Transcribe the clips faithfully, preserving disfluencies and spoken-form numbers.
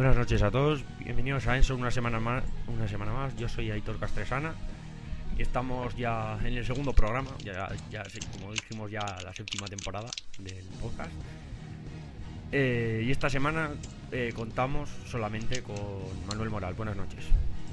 Buenas noches a todos, bienvenidos a Enson una semana más, una semana más. Yo soy Aitor Castresana y estamos ya en el segundo programa, ya, ya como dijimos ya la séptima temporada del podcast. Eh, y esta semana eh, contamos solamente con Manuel Moral. Buenas noches.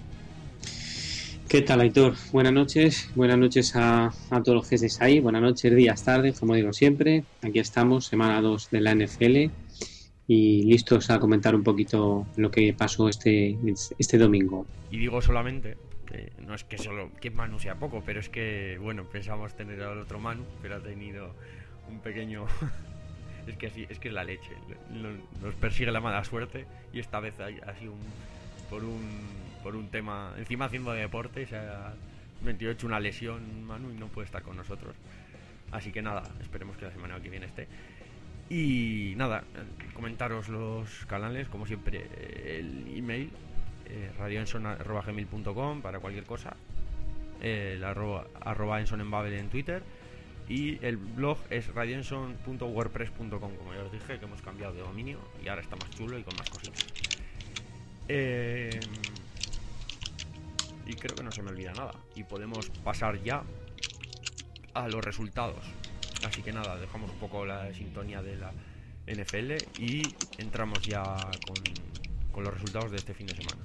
¿Qué tal, Aitor? Buenas noches, buenas noches a, a todos los que estéis ahí, buenas noches, días, tardes, como digo siempre. Aquí estamos, semana dos de la N F L y listos a comentar un poquito lo que pasó este, este domingo. Y digo solamente, que no es que solo que Manu sea poco, pero es que, bueno, pensamos tener al otro Manu, pero ha tenido un pequeño... es que así, es que es la leche, nos persigue la mala suerte y esta vez ha sido un, por un... por un tema, encima haciendo deporte, se ha veintiocho una lesión Manu y no puede estar con nosotros, así que nada, esperemos que la semana que viene esté. Y nada, comentaros los canales, como siempre, el email eh, radio enson arroba gmail punto com para cualquier cosa, el arroba, arroba enson en Babel en Twitter, y el blog es radio enson punto wordpress punto com, como ya os dije, que hemos cambiado de dominio y ahora está más chulo y con más cositas. eh... Y creo que no se me olvida nada. Y podemos pasar ya a los resultados. Así que nada, dejamos un poco la sintonía de la N F L y entramos ya con, con los resultados de este fin de semana.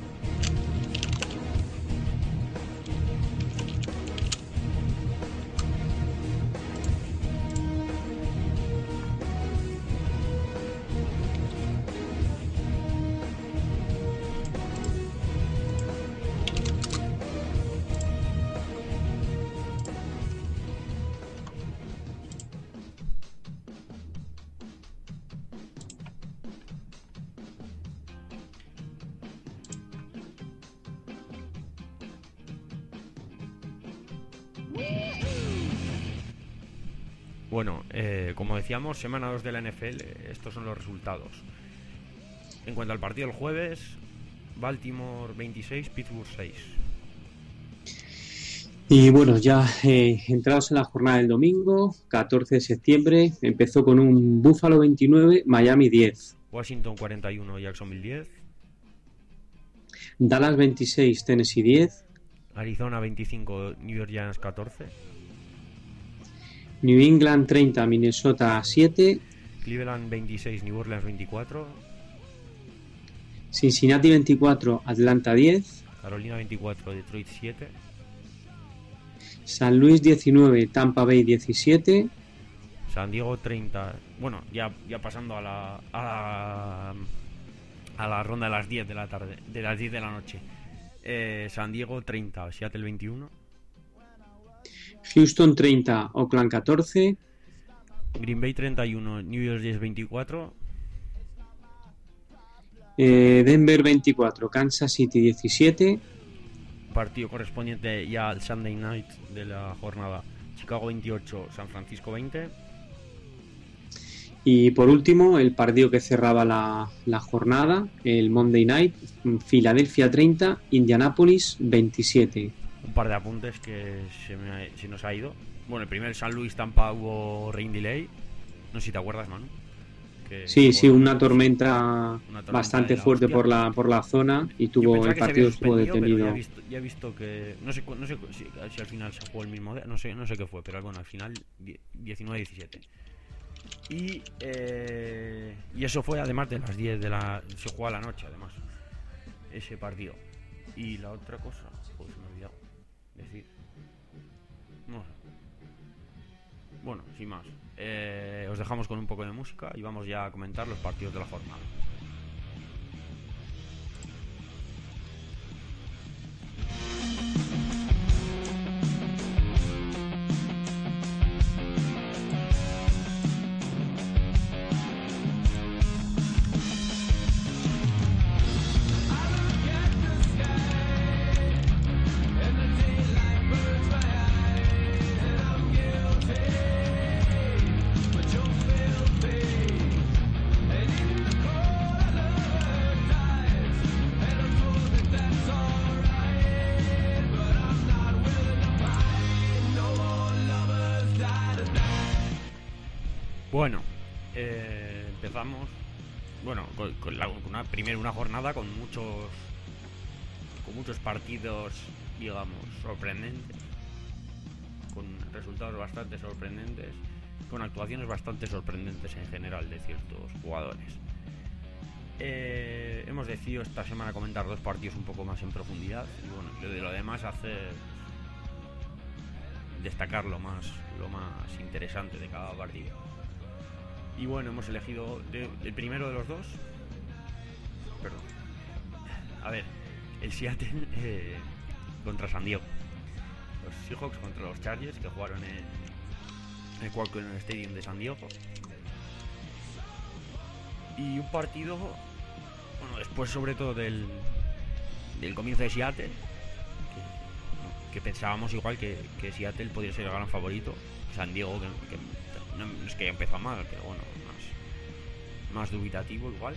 Bueno, eh, como decíamos, semana dos de la N F L, estos son los resultados. En cuanto al partido del jueves, Baltimore veintiséis, Pittsburgh seis. Y bueno, ya eh, entrados en la jornada del domingo, catorce de septiembre, empezó con un Buffalo veintinueve, Miami diez. Washington cuarenta y uno, Jacksonville diez. Dallas veintiséis, Tennessee diez. Arizona veinticinco, New York Giants catorce. New England treinta, Minnesota siete. Cleveland veintiséis, New Orleans veinticuatro. Cincinnati veinticuatro, Atlanta diez. Carolina veinticuatro, Detroit siete. San Luis diecinueve, Tampa Bay diecisiete. San Diego treinta. Bueno, ya, ya pasando a la, a la a la ronda de las diez de la tarde, de las diez de la noche. Eh, San Diego treinta, Seattle veintiuno. Houston treinta, Oakland catorce. Green Bay treinta y uno, New York Jets veinticuatro. eh, Denver veinticuatro, Kansas City diecisiete. Partido correspondiente ya al Sunday Night de la jornada, Chicago veintiocho, San Francisco veinte. Y por último, el partido que cerraba la, la jornada, el Monday Night, Filadelfia treinta, Indianapolis veintisiete. Un par de apuntes que se, me, se nos ha ido. Bueno, el primer San Luis Tampa hubo rain delay. No sé si te acuerdas, Manu. Que sí, sí, una tormenta, una tormenta bastante fuerte por la por la zona y tuvo el partido estuvo detenido. Ya he, visto, ya he visto que no sé, no sé si, si al final se jugó el mismo día, no sé, no sé qué fue, pero bueno, al final diecinueve diecisiete. Y eh, y eso fue además de las diez de la se jugó a la noche, además ese partido. Y la otra cosa, pues me he olvidado decir. No sé. Bueno, sin más. Eh, os dejamos con un poco de música y vamos ya a comentar los partidos de la jornada. Bueno, eh, empezamos bueno, con, con la, una, primero una jornada con muchos con muchos partidos, digamos, sorprendentes, con resultados bastante sorprendentes, con actuaciones bastante sorprendentes en general de ciertos jugadores. Eh, hemos decidido esta semana comentar dos partidos un poco más en profundidad y bueno, de lo demás hacer destacar lo más, lo más interesante de cada partido. Y bueno, hemos elegido de, el primero de los dos. Perdón. A ver, el Seattle eh, contra San Diego. Los Seahawks contra los Chargers, que jugaron en el Qualcomm Stadium de San Diego. Y un partido, bueno, después sobre todo del, del comienzo de Seattle, que, que pensábamos igual que, que Seattle podría ser el gran favorito. San Diego, que, que no es que empezó mal, pero bueno, más, más dubitativo igual.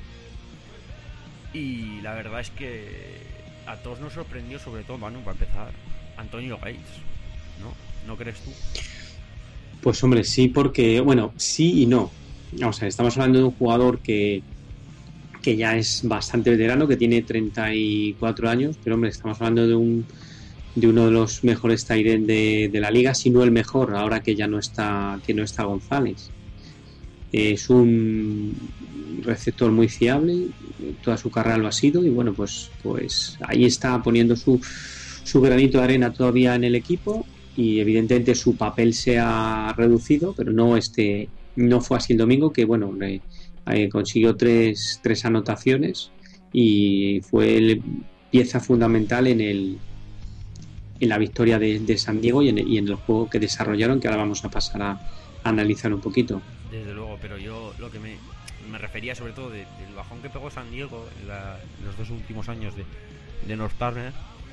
Y la verdad es que a todos nos sorprendió, sobre todo, Manu, para empezar, Antonio Gates, ¿no? ¿No crees tú? Pues hombre, sí, porque, bueno, sí y no. O sea, estamos hablando de un jugador que, que ya es bastante veterano, que tiene treinta y cuatro años, pero hombre, estamos hablando de un de uno de los mejores tight end de, de la liga, si no el mejor, ahora que ya no está, que no está González. Es un receptor muy fiable, toda su carrera lo ha sido, y bueno, pues, pues ahí está poniendo su, su granito de arena todavía en el equipo, y evidentemente su papel se ha reducido, pero no este, no fue así el domingo, que bueno, eh, eh, consiguió tres, tres anotaciones y fue el, pieza fundamental en el en la victoria de, de San Diego y en, y en el juego que desarrollaron, que ahora vamos a pasar a, a analizar un poquito. Desde luego, pero yo lo que me, me refería sobre todo de, del bajón que pegó San Diego en, la, en los dos últimos años de, de North Turner,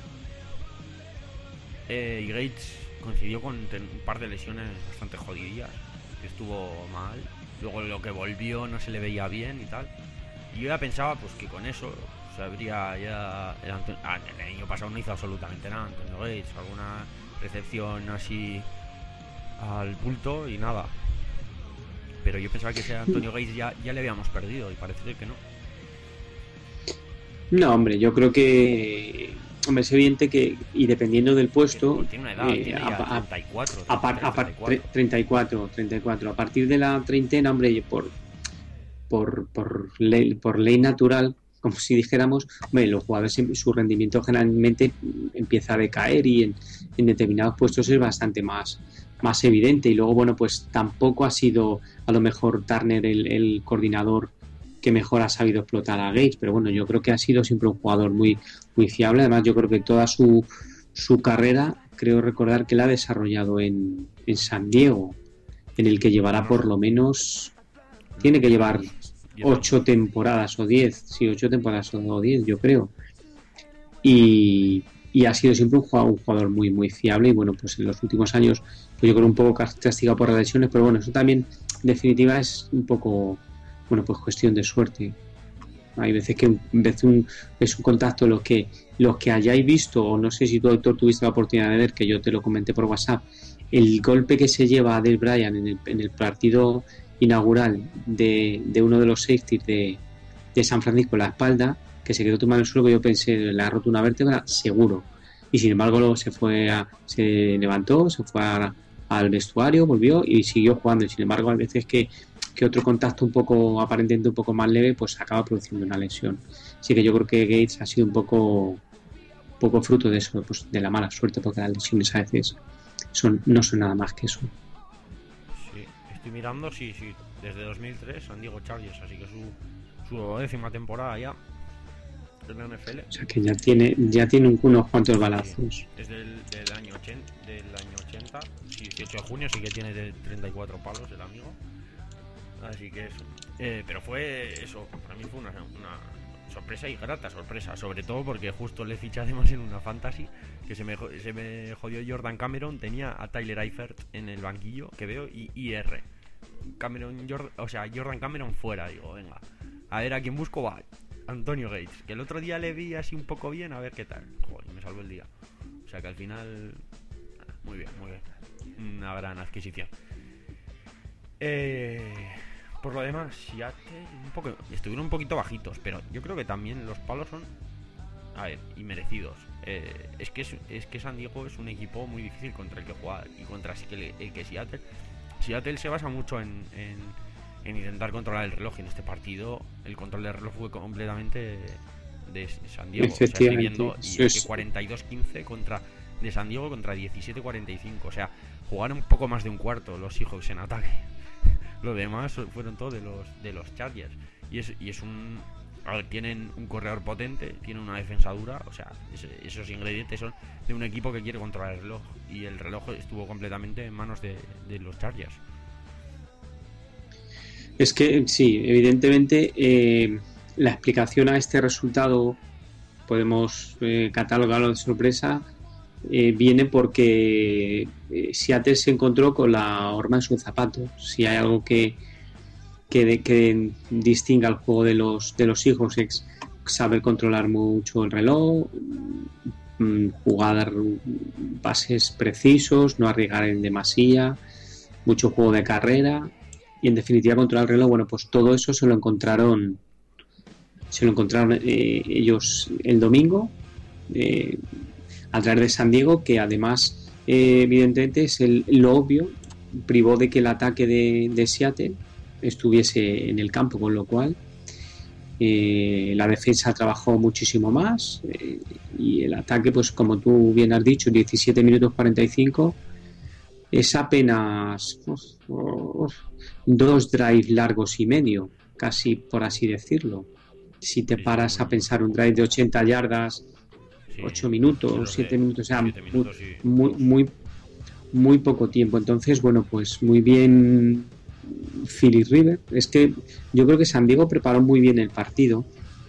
eh, y Gates coincidió con un par de lesiones bastante jodidillas, que estuvo mal, luego lo que volvió no se le veía bien y tal, y yo ya pensaba pues que con eso se habría ya el, Antonio, ah, el año pasado no hizo absolutamente nada Antonio Gates, alguna recepción así al bulto y nada, pero yo pensaba que ese Antonio Gates ya, ya le habíamos perdido y parece ser que no. No, hombre, yo creo que, hombre, es evidente que, y dependiendo del puesto, tiene una edad, eh, tiene ya a, treinta y cuatro, a, a, a, treinta y cuatro, treinta y cuatro, a partir de la treintena, hombre, por por, por, ley, por ley natural, como si dijéramos, hombre, los jugadores, su rendimiento generalmente empieza a decaer y en, en determinados puestos es bastante más, más evidente. Y luego, bueno, pues tampoco ha sido a lo mejor Turner el, el coordinador que mejor ha sabido explotar a Gates, pero bueno, yo creo que ha sido siempre un jugador muy, muy fiable. Además, yo creo que toda su, su carrera, creo recordar que la ha desarrollado en, en San Diego, en el que llevará por lo menos, tiene que llevar ocho temporadas o diez, sí, ocho temporadas o diez, yo creo. Y, y ha sido siempre un jugador, un jugador muy, muy fiable. Y bueno, pues en los últimos años, pues yo creo un poco castigado por las lesiones, pero bueno, eso también, en definitiva, es un poco, bueno, pues cuestión de suerte. Hay veces que en vez de un, es un contacto, lo que, los que hayáis visto, o no sé si tú, doctor, tuviste la oportunidad de ver, que yo te lo comenté por WhatsApp, el golpe que se lleva a Dale Bryant en el, en el partido inaugural de, de uno de los safeties de, de San Francisco en la espalda, que se quedó tumbado en el suelo, que yo pensé, le ha roto una vértebra, seguro. Y sin embargo luego se fue a, se levantó, se fue a, al vestuario, volvió y siguió jugando. Y sin embargo, a veces que, que otro contacto un poco, aparentemente un poco más leve, pues acaba produciendo una lesión. Así que yo creo que Gates ha sido un poco, un poco fruto de eso, pues de la mala suerte, porque las lesiones a veces son, no son nada más que eso. Estoy mirando, sí, sí, desde dos mil tres San Diego Chargers, así que su, su décima temporada ya en la N F L. O sea que ya tiene ya tiene unos cuantos balazos. Sí, desde el del año ochenta, del año ochenta, sí, dieciocho de junio, sí que tiene de treinta y cuatro palos el amigo. Así que eso. Eh, pero fue eso, para mí fue una, una sorpresa y grata sorpresa, sobre todo porque justo le fiché además en una fantasy que se me, se me jodió Jordan Cameron, tenía a Tyler Eifert en el banquillo, que veo, y I R. Cameron, Jordan, o sea, Jordan Cameron fuera, digo, venga, a ver a quién busco, va, Antonio Gates, que el otro día le vi así un poco bien, a ver qué tal, joder, me salvó el día, o sea que al final, muy bien, muy bien, una gran adquisición. Eh, Por lo demás, Seattle un poco, estuvieron un poquito bajitos, pero yo creo que también los palos son, a ver, inmerecidos. Eh, es que es, es que San Diego es un equipo muy difícil contra el que jugar y contra el que, el que Seattle. Seattle se basa mucho en, en, en intentar controlar el reloj. Y en este partido el control del reloj fue completamente de, de San Diego. O sea, estoy viendo y es que cuarenta y dos quince contra de San Diego contra diecisiete cuarenta y cinco. O sea, jugaron un poco más de un cuarto los Seahawks en ataque. Lo demás fueron todos de los de los Chargers. Y es, y es un... A ver, tienen un corredor potente, tienen una defensa dura, o sea, ese, esos ingredientes son de un equipo que quiere controlar el reloj. Y el reloj estuvo completamente en manos de, de los Chargers. Es que sí, evidentemente eh, la explicación a este resultado, podemos eh, catalogarlo de sorpresa, eh, viene porque eh, Seattle se encontró con la horma en su zapato. Si hay algo que Que, de, que distinga el juego de los de los Seahawks es saber controlar mucho el reloj, jugar pases precisos, no arriesgar en demasía, mucho juego de carrera y en definitiva controlar el reloj. Bueno, pues todo eso se lo encontraron se lo encontraron eh, ellos el domingo eh, a través de San Diego, que además eh, evidentemente es el, lo obvio, privó de que el ataque de, de Seattle estuviese en el campo, con lo cual eh, la defensa trabajó muchísimo más eh, y el ataque, pues como tú bien has dicho, diecisiete minutos cuarenta y cinco es apenas uf, uf, dos drives largos y medio, casi por así decirlo. Si te paras a pensar un drive de ochenta yardas, sí, ocho minutos, siete minutos, o sea, minutos muy, muy, muy, muy poco tiempo. Entonces, bueno, pues muy bien Philip Rivers. Es que yo creo que San Diego preparó muy bien el partido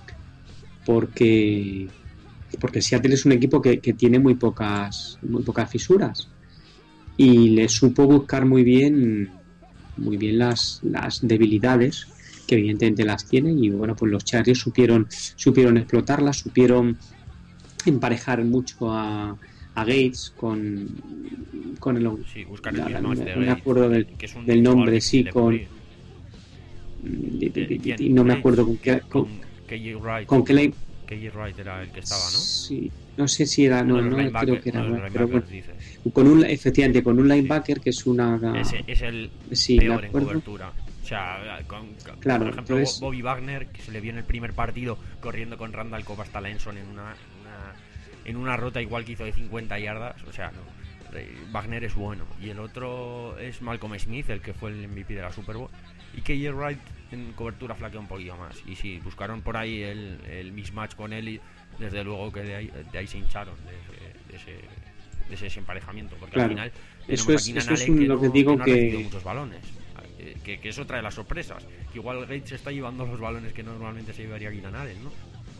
porque porque Seattle es un equipo que, que tiene muy pocas muy pocas fisuras y le supo buscar muy bien muy bien las, las debilidades que evidentemente las tienen y bueno, pues los Chargers supieron supieron explotarlas, supieron emparejar mucho a a Gates con con el sí, buscar el la, mismo no, de no me acuerdo del, del nombre, sí, con de, de, de, de, no me acuerdo con qué con K J Wright con qué le... K J Wright era el que estaba, ¿no? Sí, no sé si era, no, no creo que era, no, pero bueno, con un efectivamente con un linebacker sí, que es una ese es el sí, peor en cobertura. O sea, con, con, claro, por ejemplo, entonces... Bobby Wagner, que se le vio en el primer partido corriendo con Randall Cobb hasta Lenson en una, en una en una ruta igual que hizo de cincuenta yardas, o sea, no. Wagner es bueno. Y el otro es Malcolm Smith, el que fue el M V P de la Super Bowl. Y K J Wright en cobertura flaquea un poquito más. Y sí, buscaron por ahí el, el mismatch con él y desde luego que de ahí, de ahí se hincharon de, de, ese, de ese desemparejamiento. Porque claro, al final eso es, aquí eso es que, un, no, lo que digo que no que... ha recibido muchos balones. Que, que eso trae las sorpresas. Que igual Gates está llevando los balones que normalmente se llevaría Keenan Allen, ¿no?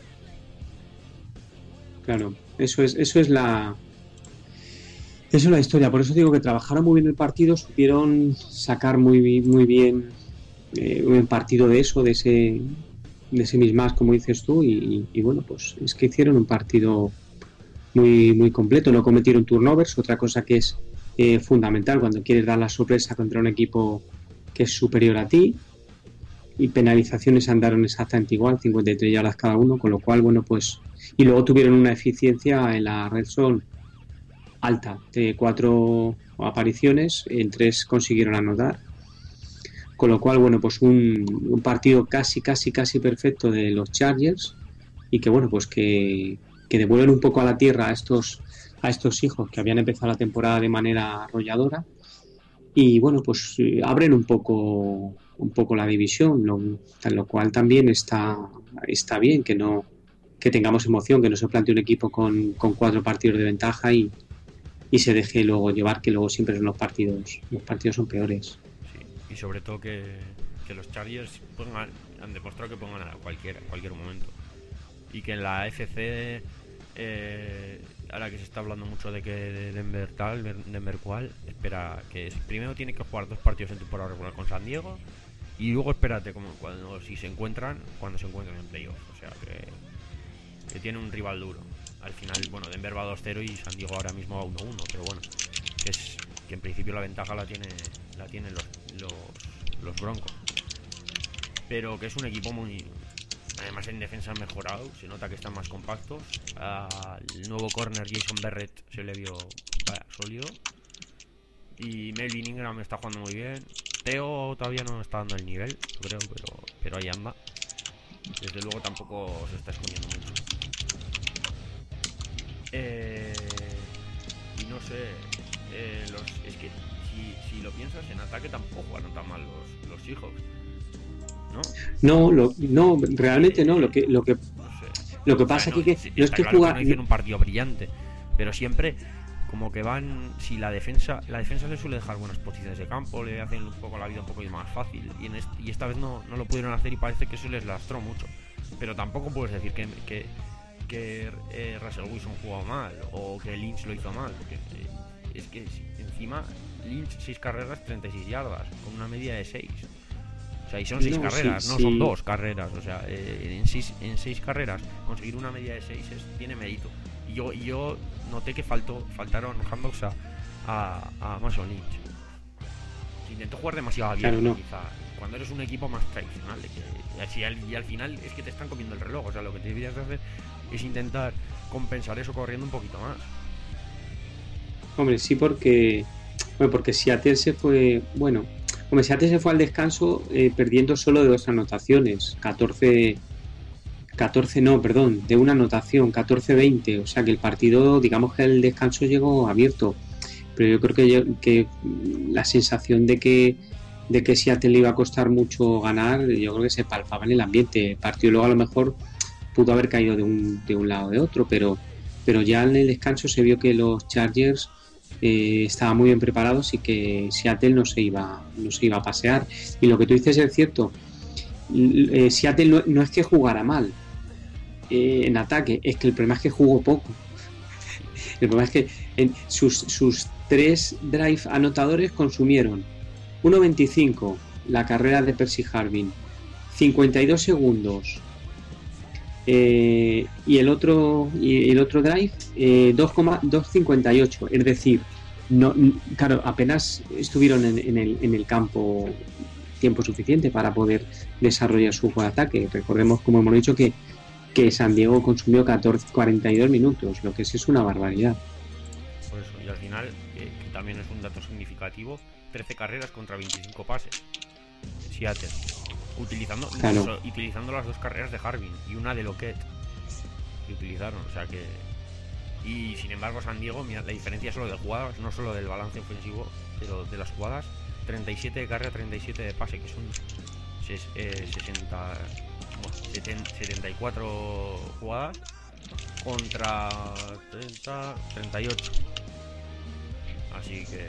Claro, eso es, eso es la eso es la historia. Por eso digo que trabajaron muy bien el partido, supieron sacar muy, muy bien eh, un partido de eso, de ese de ese mismas, como dices tú, y, y bueno, pues es que hicieron un partido muy, muy completo, no cometieron turnovers, otra cosa que es eh, fundamental cuando quieres dar la sorpresa contra un equipo que es superior a ti, y penalizaciones andaron exactamente igual, cincuenta y tres yardas cada uno, con lo cual, bueno, pues y luego tuvieron una eficiencia en la red zone alta, de cuatro apariciones, en tres consiguieron anotar, con lo cual, bueno, pues un, un partido casi, casi, casi perfecto de los Chargers y que, bueno, pues que, que devuelven un poco a la tierra a estos, a estos hijos que habían empezado la temporada de manera arrolladora y, bueno, pues eh, abren un poco un poco la división, lo, lo cual también está, está bien, que no que tengamos emoción, que no se plantee un equipo con, con cuatro partidos de ventaja y, y se deje luego llevar, que luego siempre son los partidos los partidos son peores. Sí, y sobre todo que, que los Chargers pongan, han demostrado que pongan a cualquier, cualquier momento y que en la F C eh, ahora que se está hablando mucho de que Denver tal, Denver cual, espera que primero tiene que jugar dos partidos en temporada regular con San Diego y luego espérate como cuando si se encuentran cuando se encuentran en playoffs, o sea que que tiene un rival duro. Al final, bueno, Denver va dos cero y San Diego ahora mismo va uno uno, pero bueno, que es que en principio la ventaja la tiene la tienen los, los, los Broncos. pero que es un equipo muy... Además en defensa han mejorado, se nota que están más compactos. Uh, el nuevo corner Jason Barrett se le vio vaya, sólido. Y Melvin Ingram está jugando muy bien. Theo todavía no está dando el nivel, yo creo, pero, pero ahí anda. Desde luego tampoco se está escondiendo mucho. Eh, y no sé, eh, los, es que si, si lo piensas, en ataque tampoco jugaron tan mal los, los Seahawks, ¿no? No, lo, no, realmente no. Lo que, lo que, No sé. lo que O sea, pasa no, aquí que sí, no es está que claro jugar. que no hicieron un partido brillante, pero siempre como que van, si la defensa, la defensa le suele dejar buenas posiciones de campo, le hacen un poco la vida un poco más fácil y, en este, y esta vez no, no lo pudieron hacer y parece que eso les lastró mucho. Pero tampoco puedes decir que, que, que eh, Russell Wilson jugó mal o que Lynch lo hizo mal, porque eh, es que encima Lynch seis carreras, treinta y seis yardas, con una media de seis. O sea, y son seis No, carreras, sí, no sí. son dos carreras. O sea, eh, en, seis, en seis carreras conseguir una media de seis es, tiene mérito. Y yo, y yo noté que faltó, faltaron handouts a, a, a Mason Lynch. Intentó jugar demasiado abierto, Claro, no. quizá. Cuando eres un equipo más tradicional, de que, y, así al, y al final es que te están comiendo el reloj. O sea, lo que te deberías hacer es intentar compensar eso corriendo un poquito más. Hombre, sí, porque bueno, porque Seattle se fue, bueno, hombre, Seattle se fue al descanso eh, perdiendo solo de dos anotaciones, catorce, catorce no, perdón, de una anotación, catorce veinte, o sea que el partido, digamos que el descanso llegó abierto, pero yo creo que, yo- que la sensación de que de que Seattle le iba a costar mucho ganar, yo creo que se palpaba en el ambiente. El partido luego a lo mejor pudo haber caído de un, de un lado o de otro, pero, pero ya en el descanso se vio que los Chargers eh, estaban muy bien preparados y que Seattle no se iba, no se iba a pasear. Y lo que tú dices es cierto. L- eh, Seattle no, no es que jugara mal eh, en ataque, es que el problema es que jugó poco. El problema es que en sus, sus tres drive anotadores consumieron uno veinticinco la carrera de Percy Harvin, cincuenta y dos segundos, eh, y el otro y el otro drive eh, dos coma doscientos cincuenta y ocho, es decir, no, claro, apenas estuvieron en, en, el, en el campo tiempo suficiente para poder desarrollar su juego de ataque. Recordemos, como hemos dicho, que, que San Diego consumió catorce, cuarenta y dos minutos, lo que es, es una barbaridad. Por eso, y al final, que, que también es un dato significativo, trece carreras contra veinticinco pases. Seattle. Utilizando, Claro. incluso utilizando las dos carreras de Harvin y una de Lockett. Que utilizaron, o sea que. Y sin embargo, San Diego, mira, la diferencia es solo de jugadas, no solo del balance ofensivo, pero de las jugadas. treinta y siete de carrera, treinta y siete de pase, que son ses- eh, sesenta, bueno, seten- setenta y cuatro jugadas contra treinta, treinta y ocho. Así que.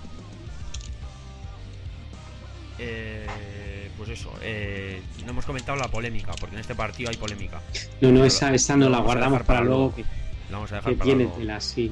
Eh, pues eso, eh, no hemos comentado la polémica, porque en este partido hay polémica. No, no, Pero esa, esa no lo la vamos a guardamos dejar para para luego, luego. que, La vamos a dejar que para tiene luego. tela, sí.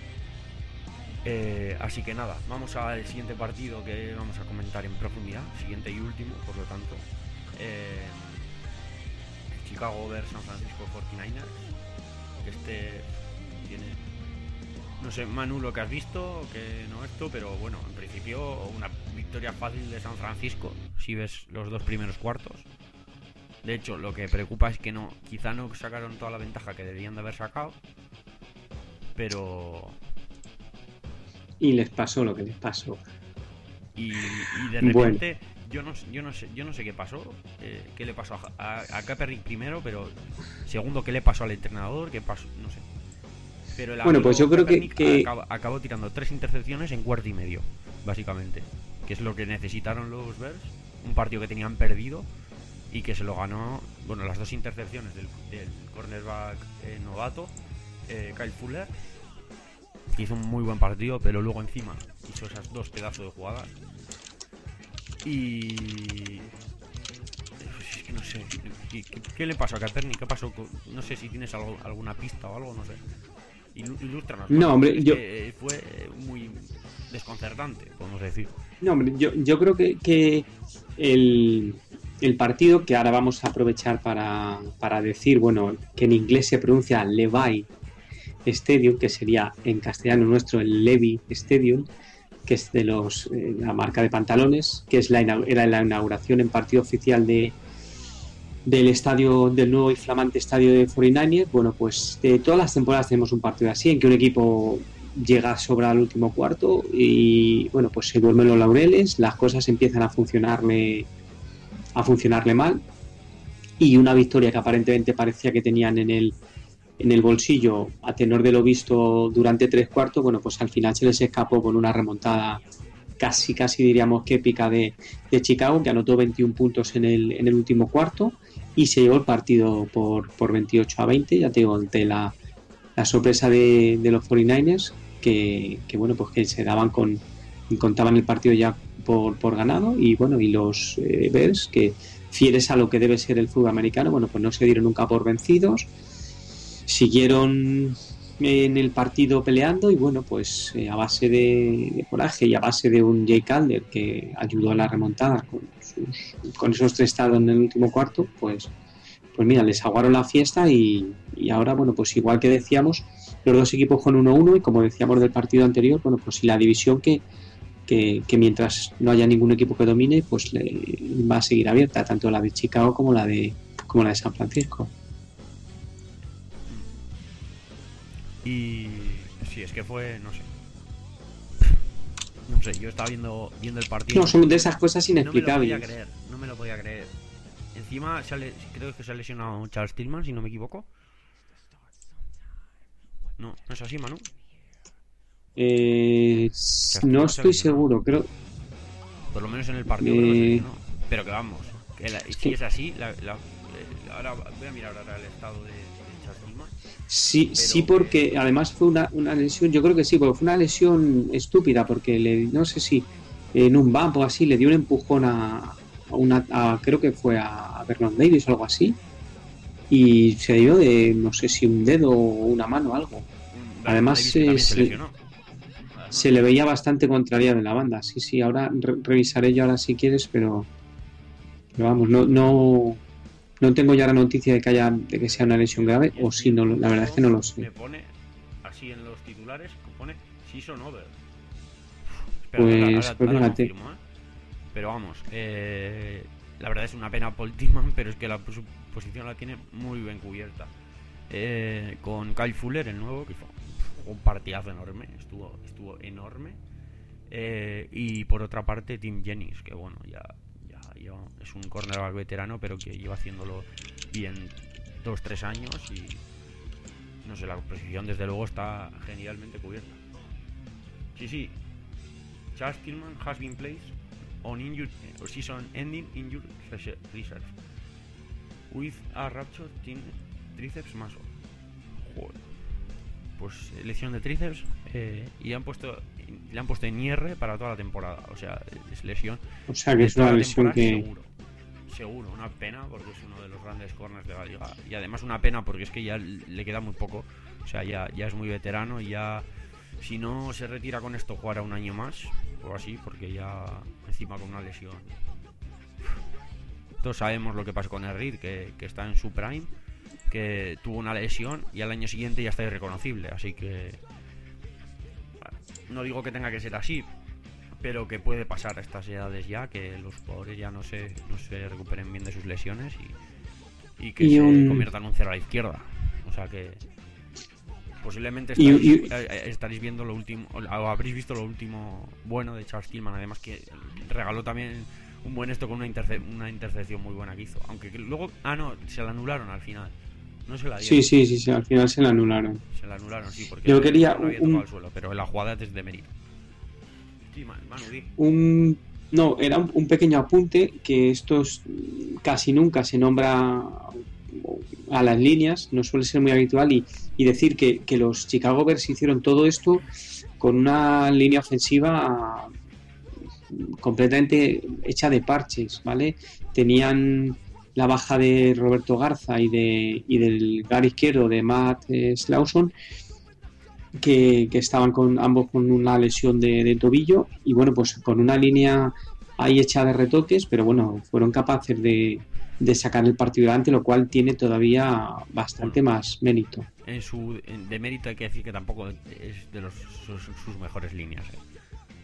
Eh, así que nada, vamos al siguiente partido que vamos a comentar en profundidad, siguiente y último, por lo tanto. Eh, Chicago versus San Francisco cuarenta y nueve ers. Este tiene, no sé, Manu, lo que has visto, que no esto, pero bueno, en principio una victoria fácil de San Francisco, si ves los dos primeros cuartos. De hecho, lo que preocupa es que no, quizá no sacaron toda la ventaja que deberían de haber sacado, pero... Y les pasó lo que les pasó. Y, y de Bueno. repente, yo no, yo no sé, yo no sé qué pasó, eh, qué le pasó a, a, a Kaepernick primero, pero segundo, qué le pasó al entrenador, qué pasó, no sé. Pero el Bueno, amigo pues yo creo que- Kaepernick que- acabó, acabó tirando tres intercepciones en cuarto y medio, básicamente, que es lo que necesitaron los Bears, un partido que tenían perdido y que se lo ganó, bueno, las dos intercepciones del, del cornerback eh, novato, eh, Kyle Fuller, que hizo un muy buen partido, pero luego encima hizo esas dos pedazos de jugadas. Y... pues es que no sé, ¿qué, qué, qué le pasó a Kaepernick? ¿Qué pasó? con- No sé si tienes algo, alguna pista o algo, no sé. Ilu- Ilústranos. No, Manu, hombre, es yo- que, eh, fue muy desconcertante, podemos decir. No, hombre, yo, yo creo que, que el, el partido, que ahora vamos a aprovechar para, para decir, bueno, que en inglés se pronuncia Levi Stadium, que sería en castellano nuestro el Levi Stadium, que es de los eh, la marca de pantalones, que es la era la inauguración en partido oficial de del estadio, del nuevo y flamante estadio de cuarenta y nueve ers. Bueno, pues de todas las temporadas tenemos un partido así, en que un equipo llega sobra al último cuarto y bueno, pues se duermen los laureles, las cosas empiezan a funcionarle a funcionarle mal, y una victoria que aparentemente parecía que tenían en el en el bolsillo, a tenor de lo visto durante tres cuartos, bueno, pues al final se les escapó con una remontada casi, casi diríamos que épica de, de Chicago, que anotó veintiún puntos en el, en el último cuarto y se llevó el partido por, por veintiocho a veinte, ya te digo, ante la, la sorpresa de, de los cuarenta y nueve ers, que, que bueno, pues que se daban con, contaban el partido ya por, por ganado, y bueno, y los eh, Bears, que fieles a lo que debe ser el fútbol americano, bueno, pues no se dieron nunca por vencidos, siguieron en el partido peleando y bueno, pues eh, a base de, de coraje y a base de un Jay Calder que ayudó a la remontada con, sus, con esos tres tados en el último cuarto, pues pues mira, les aguaron la fiesta y, y ahora, bueno, pues igual que decíamos, los dos equipos con uno uno, y como decíamos del partido anterior, bueno, pues si la división que, que, que mientras no haya ningún equipo que domine, pues le, va a seguir abierta, tanto la de Chicago como la de como la de San Francisco. Y sí, es que fue, no sé. No sé, yo estaba viendo viendo el partido. No, son de esas cosas inexplicables. No me lo podía creer, no me lo podía creer. Encima, sale, creo que se ha lesionado Charles Tillman, si no me equivoco. No, no es así, Manu. Eh, no estoy seguro, creo. Por lo menos en el partido, eh... creo que se lesionó. Pero que vamos, que la, si que... es así, la, la, la, ahora voy a mirar ahora el estado de, de Charles Tillman. Sí, pero sí, porque que... además fue una, una lesión, yo creo que sí, porque fue una lesión estúpida, porque le, no sé si en un bump o así le dio un empujón a, a una, a, creo que fue a Vernon Davis o algo así, y se dio de, no sé si un dedo o una mano o algo. Además se, se, se le veía bastante contrariado en la banda. Sí, sí, ahora re- revisaré yo ahora si quieres, pero, pero vamos, no, no no tengo ya la noticia de que haya de que sea una lesión grave, o si no, la verdad es que no lo sé. Me pone así en los titulares, pone season over. Espera, pues, ahora, ahora, pues ahora confirmo, ¿eh? Pero vamos, eh, la verdad es una pena Paul Tillman, pero es que la su posición la tiene muy bien cubierta. Eh, con Kyle Fuller, el nuevo, que fue un partidazo enorme, estuvo estuvo enorme. Eh, y por otra parte, Tim Jennings, que bueno, ya, ya, ya es un cornerback veterano, pero que lleva haciéndolo bien dos, tres años y no sé, la posición desde luego está genialmente cubierta. Sí, sí. Charles Tillman has been placed on injured or season ending injured reserve with a ruptured triceps muscle. Joder. Pues lesión de tríceps eh, y le han puesto le han puesto en I R para toda la temporada, o sea, es lesión. O sea, que es una lesión que seguro, seguro, una pena porque es uno de los grandes corners de la liga y además una pena porque es que ya le queda muy poco, o sea, ya ya es muy veterano y ya si no se retira con esto jugará un año más o así, porque ya encima con una lesión. Todos sabemos lo que pasó con el Reed, que, que está en su prime, que tuvo una lesión y al año siguiente ya está irreconocible, así que no digo que tenga que ser así, pero que puede pasar a estas edades ya, que los jugadores ya no se, no se recuperen bien de sus lesiones y, y que y se un... conviertan en un cero a la izquierda, o sea que posiblemente estaréis, y, y... estaréis viendo lo último, o habréis visto lo último bueno de Charles Tillman, además que regaló también un buen esto con una, interce una intercepción muy buena que hizo, aunque luego, ah no, se la anularon al final. No se la dieron. Sí, sí, sí, sí, al final se la anularon. Se la anularon, sí, porque yo quería no había un... tocado el suelo, pero la jugada es de mérito. Sí, Manu, di. Un... No, era un, un pequeño apunte, que estos casi nunca se nombra a las líneas, no suele ser muy habitual, y, y decir que, que los Chicago Bears hicieron todo esto con una línea ofensiva completamente hecha de parches, ¿vale? Tenían la baja de Roberto Garza y de y del guard izquierdo de Matt eh, Slauson, que, que estaban con ambos con una lesión de, de tobillo, y bueno, pues con una línea ahí hecha de retoques, pero bueno, fueron capaces de, de sacar el partido adelante, lo cual tiene todavía bastante bueno, más mérito. En su en, de mérito hay que decir que tampoco es de los, sus, sus mejores líneas, ¿eh?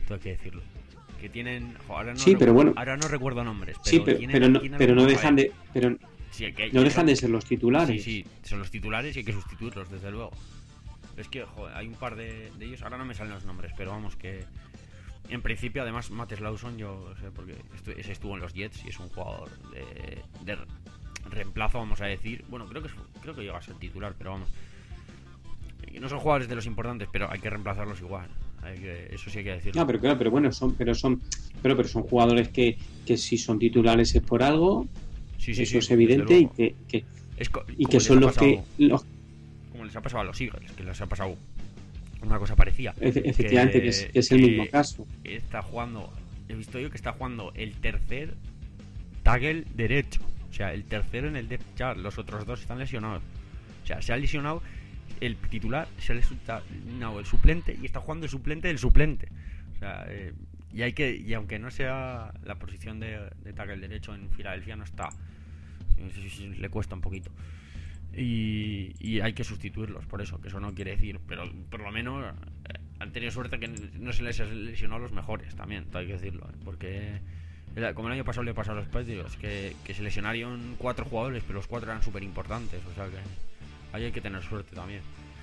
todo hay que decirlo. Que tienen... Jo, ahora no sí, pero recuerdo, bueno. Ahora no recuerdo nombres, pero Sí, pero, tienen, pero no, tienen pero no un- dejan de... Pero Sí, que hay- no dejan son- de ser los titulares. Sí, sí, son los titulares y hay que sustituirlos, desde luego. Es que, joder, hay un par de, de ellos, ahora no me salen los nombres, pero vamos que... En principio, además, Matt Slauson, yo sé, porque estu- ese estuvo en los Jets y es un jugador de, de reemplazo, vamos a decir. Bueno, creo que es- creo que llega a ser titular, pero vamos. No son jugadores de los importantes, pero hay que reemplazarlos igual. Hay que, eso sí hay que decirlo. No, pero claro, pero bueno, son, pero son, pero, pero son jugadores que, que si son titulares es por algo, Sí, sí, eso sí, es evidente desde y luego. que, que- Es co- y como que les son ha los que, pasado- los, Como les ha pasado a los Eagles, que les ha pasado una cosa parecida. efe- efectivamente, que, es, que es el que mismo caso. Está jugando, he visto yo que está jugando el tercer tackle derecho. O sea, el tercero en el depth chart. Los otros dos están lesionados. O sea, se ha lesionado el titular, se ha lesionado el suplente y está jugando el suplente del suplente. O sea, eh, y hay que y aunque no sea la posición de, de tackle derecho en Filadelfia, no está. Le cuesta un poquito. Y, y hay que sustituirlos, por eso, que eso no quiere decir, pero por lo menos eh, han tenido suerte que no se les lesionó a los mejores también, todo hay que decirlo, ¿eh? Porque era- como el año pasado le pasó a los Patriots, que, que se lesionaron cuatro jugadores, pero los cuatro eran súper importantes, o sea que ahí hay que tener suerte también.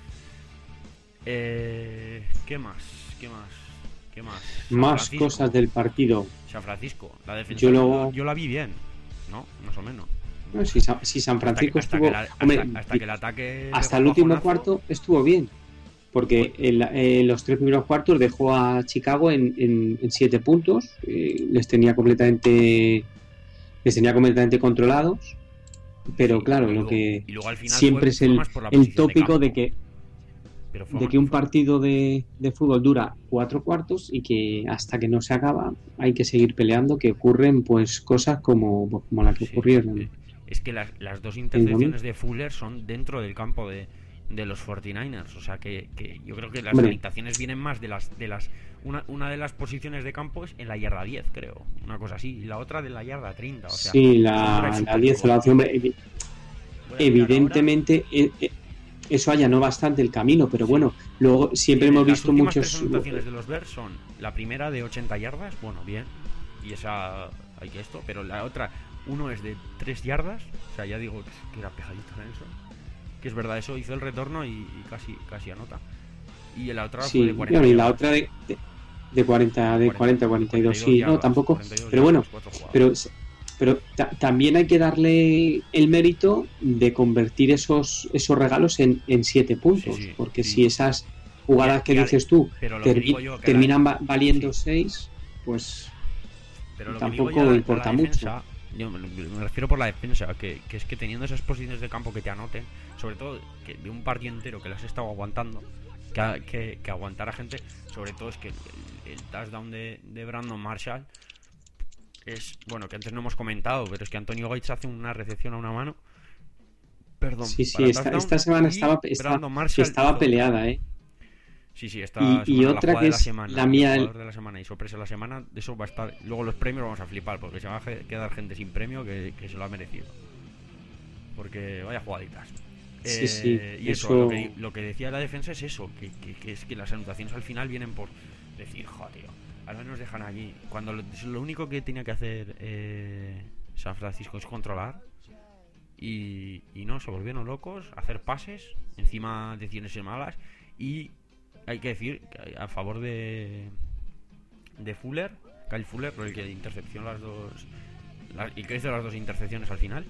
Eh, ¿Qué más? ¿Qué más? ¿Qué más? San Más Francisco. cosas del partido. San Francisco, la defensa Yo yo, luego- yo la vi bien, ¿no? Más o menos. No, si, Sa- si San Francisco hasta que, estuvo, hasta, que la- hombre, hasta- hasta que el ataque hasta dejó el último bajonazo. cuarto estuvo bien, porque en, la- en los tres primeros cuartos dejó a Chicago en, en- en siete puntos, eh, les tenía completamente, les tenía completamente controlados, pero Sí, claro, y lo luego- que y luego al final siempre fue- es fue el, más por la el posición de tópico campo, de que pero fue de más- que un fue- partido de, de fútbol dura cuatro cuartos y que hasta que no se acaba hay que seguir peleando, que ocurren pues cosas como, como la que sí, ocurrieron. eh, Es que las, las dos intercepciones de Fuller son dentro del campo de, de los cuarenta y nueve ers, o sea que, que yo creo que las Hombre. limitaciones vienen más de las de las una, una de las posiciones de campo es en la yarda diez, creo, una cosa así, y la otra de la yarda treinta, o sea, Sí, son la, drives la súper diez o la cortos. once, hombre, evi- Voy a mirar evidentemente eh, eh, eso allanó bastante el camino, pero Sí. bueno, luego siempre Eh, hemos las visto últimas muchos... tres anotaciones de los Bears son la primera de ochenta yardas, bueno, bien, y esa hay que esto, pero la otra, uno es de tres yardas, o sea, ya digo que, que era pejadito en eso, que es verdad, eso hizo el retorno y, y casi casi anota. Y la otra Sí, fue de cuarenta bueno, y la yardas. otra de, de, de cuarenta, de cuarenta, cuarenta y dos, sí, no, yardas, tampoco, cuarenta y dos pero bueno, yardas, cuatro jugadas. pero, pero ta- también hay que darle el mérito de convertir esos, esos regalos en, en siete puntos, Sí, sí, porque sí. si esas jugadas Y- que y al- dices tú pero lo que termi- digo yo, que terminan la- va- valiendo sí. seis, pues Pero lo tampoco que digo yo, la- importa la mucho. defensa, yo me, me refiero por la defensa, que, que es que teniendo esas posiciones de campo que te anoten, sobre todo que de un partido entero que las has estado aguantando, que, a- que, que aguantar a gente, sobre todo es que el, el touchdown de, de Brandon Marshall es, bueno, que antes no hemos comentado, pero es que Antonio Gates hace una recepción a una mano. Perdón, sí, sí, para esta, touchdown, esta semana y estaba, esta- Brandon Marshall estaba hizo- peleada, ¿eh? Sí, sí, esta Y- y semana, la otra jugada que de la es semana, la el mía, el- jugador de la semana y sorpresa de la semana, de eso va a estar. Luego los premios vamos a flipar porque se va a ge- quedar gente sin premio que, que se lo ha merecido. Porque vaya jugaditas. Sí, Eh, sí, y eso, eso- Lo, que, lo que decía la defensa es eso, que, que- que es que las anotaciones al final vienen por decir, joder, tío, ahora nos dejan allí. Cuando lo, lo único que tenía que hacer eh, San Francisco es controlar. Y, y no, se volvieron locos, hacer pases, encima decisiones malas. Y hay que decir que a favor de de Fuller, Kyle Fuller, el que intercepcionó las dos las, y que hizo las dos intercepciones al final,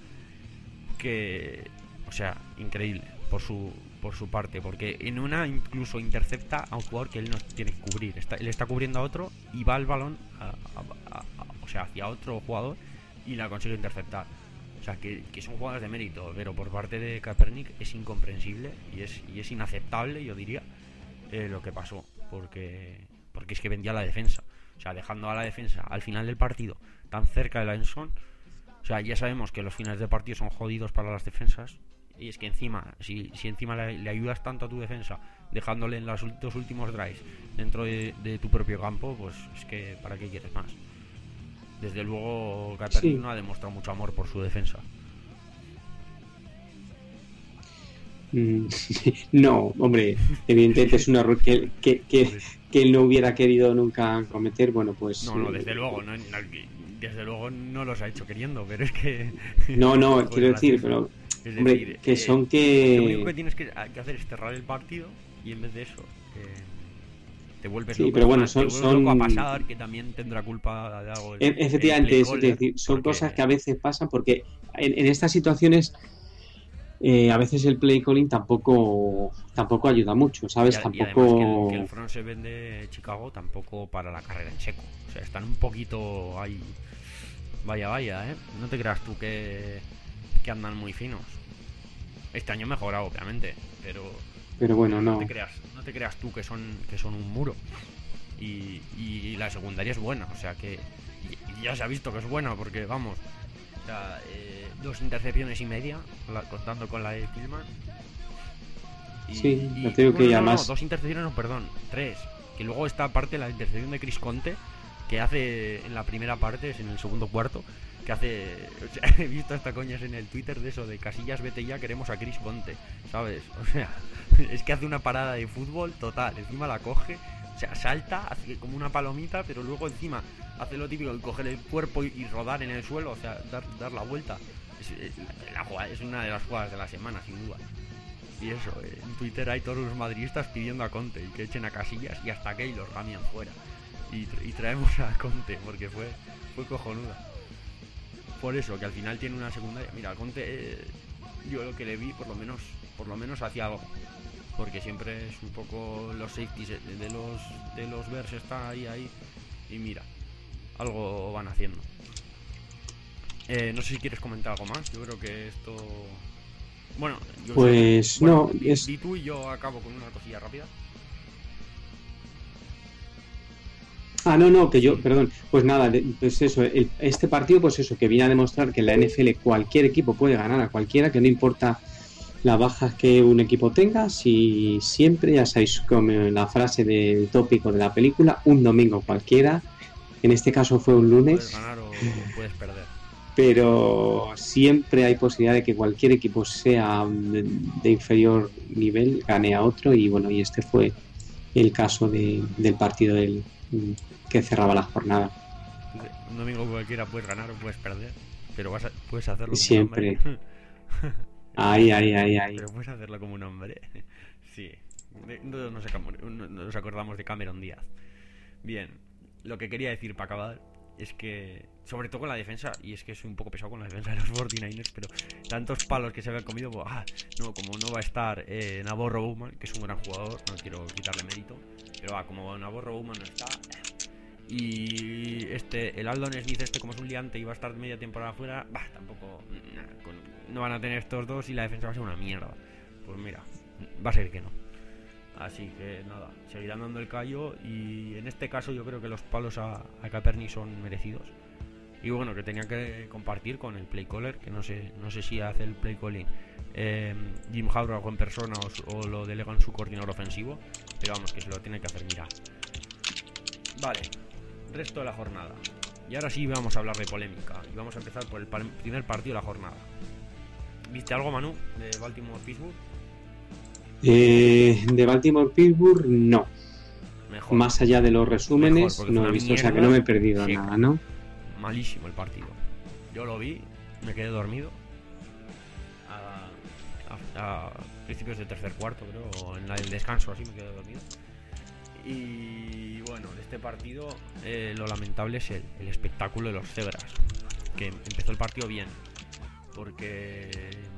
que, o sea, increíble por su por su parte, porque en una incluso intercepta a un jugador que él no tiene que cubrir, está, él está cubriendo a otro y va el balón a, a- a- a- o sea, hacia otro jugador y la consigue interceptar. O sea, que, que son jugadas de mérito, pero por parte de Kaepernick es incomprensible y es, y es inaceptable, yo diría, eh, lo que pasó, porque porque es que vendía la defensa, o sea, dejando a la defensa al final del partido tan cerca de la endzone. O sea, ya sabemos que los finales de partido son jodidos para las defensas, y es que encima, si, si encima le, le ayudas tanto a tu defensa dejándole en los ult- dos últimos drives dentro de, de tu propio campo, pues es que ¿para qué quieres más? Desde luego Kaepernick Sí. no ha demostrado mucho amor por su defensa. Mm, no, hombre, evidentemente es un error que, que, que, que él no hubiera querido nunca cometer. Bueno, pues... No, no, desde luego, no, no, desde luego no los ha hecho queriendo, pero es que... No, no, pues quiero decir, pero... es Hombre, decir, que eh, son que... Lo único que tienes que, que hacer es cerrar el partido y en vez de eso... Eh, te vuelves sí, loco, pero bueno, te son, vuelves son... loco a pasar, que también tendrá culpa de algo. E- Efectivamente, eso es decir, son porque... cosas que a veces pasan porque en, en estas situaciones eh, a veces el play calling tampoco tampoco ayuda mucho, ¿sabes? Y, a, tampoco... y además que el, que el front seven de Chicago tampoco para la carrera en seco. O sea, están un poquito ahí... Vaya, vaya, ¿eh? No te creas tú que, que andan muy finos. Este año mejora, obviamente, pero... Pero bueno, no. No te creas, no te creas tú que son, que son un muro. Y, y la secundaria es buena, o sea que y, y ya se ha visto que es buena, porque vamos, o sea, eh, dos intercepciones y media, la, contando con la de Tillman. Y, sí, y, yo te digo no, que no, no, además... no, dos intercepciones, no, perdón, tres. Que luego está aparte la intercepción de Chris Conte, que hace en la primera parte, es en el segundo cuarto, que hace... O sea, he visto hasta coñas en el Twitter de eso, de Casillas, vete ya, queremos a Chris Conte, ¿sabes? O sea, es que hace una parada de fútbol total, encima la coge, o sea, salta, hace como una palomita, pero luego encima hace lo típico, coger el cuerpo y, y rodar en el suelo, o sea, dar, dar la vuelta. Es, es, la jugada, es una de las jugadas de la semana, sin duda. Y eso, eh, en Twitter hay todos los madridistas pidiendo a Conte y que echen a Casillas y hasta que los ramian fuera. Y, tra y traemos a Conte, porque fue, fue cojonuda. Por eso, que al final tiene una secundaria. Mira, Conte, eh, yo lo que le vi, por lo menos, por lo menos hacía algo. Porque siempre es un poco los safeties de los de los Bears están ahí, ahí. Y mira, algo van haciendo. Eh, no sé si quieres comentar algo más. Yo creo que esto... Bueno, yo pues sé, bueno, no, di, es... di tú y yo acabo con una cosilla rápida. Ah, no, no, que yo, perdón, pues nada, pues eso, el, este partido, pues eso, que viene a demostrar que en la N F L cualquier equipo puede ganar a cualquiera, que no importa las bajas que un equipo tenga, si siempre, ya sabéis, como la frase del tópico de la película, un domingo cualquiera, en este caso fue un lunes. Puedes ganar o puedes perder. Pero siempre hay posibilidad de que cualquier equipo sea de, de inferior nivel gane a otro, y bueno, y este fue el caso de, del partido del, que cerraba la jornada. Un domingo cualquiera puedes ganar o puedes perder, pero vas a, puedes hacerlo como siempre. un hombre. Ahí, ahí, ahí, ahí. Pero puedes hacerlo como un hombre. Sí. No nos, nos acordamos de Cameron Díaz. Bien, lo que quería decir para acabar es que, sobre todo con la defensa, y es que soy un poco pesado con la defensa de los cuarenta y nueve ers, pero tantos palos que se habían comido, pues, ah, no, como no va a estar eh, Navarro Bowman, que es un gran jugador, no quiero quitarle mérito, pero ah, como Navarro Bowman no está, y este, el Aldon Smith este, como es un liante y va a estar media temporada fuera, bah, tampoco, nah, con, no van a tener estos dos y la defensa va a ser una mierda. Pues mira, va a ser que no. Así que nada, seguirán dando el callo, y en este caso yo creo que los palos a, a Kaepernick son merecidos. Y bueno, que tenía que compartir con el play caller, que no sé no sé si hace el play calling eh, Jim Harbaugh en persona o, o lo delegan su coordinador ofensivo, pero vamos, que se lo tiene que hacer mirar. Vale, resto de la jornada. Y ahora sí vamos a hablar de polémica, y vamos a empezar por el primer partido de la jornada. ¿Viste algo, Manu, de Baltimore-Pittsburgh? Eh, de Baltimore-Pittsburgh, no. Mejor. Más allá de los resúmenes, Mejor, no he visto, o sea que no me he perdido seca. nada, ¿no? Malísimo el partido. Yo lo vi, me quedé dormido a, a, a principios de tercer cuarto, creo, o en el descanso así me quedé dormido. Y bueno, de este partido eh, lo lamentable es el, el espectáculo de los Zebras, que empezó el partido bien, porque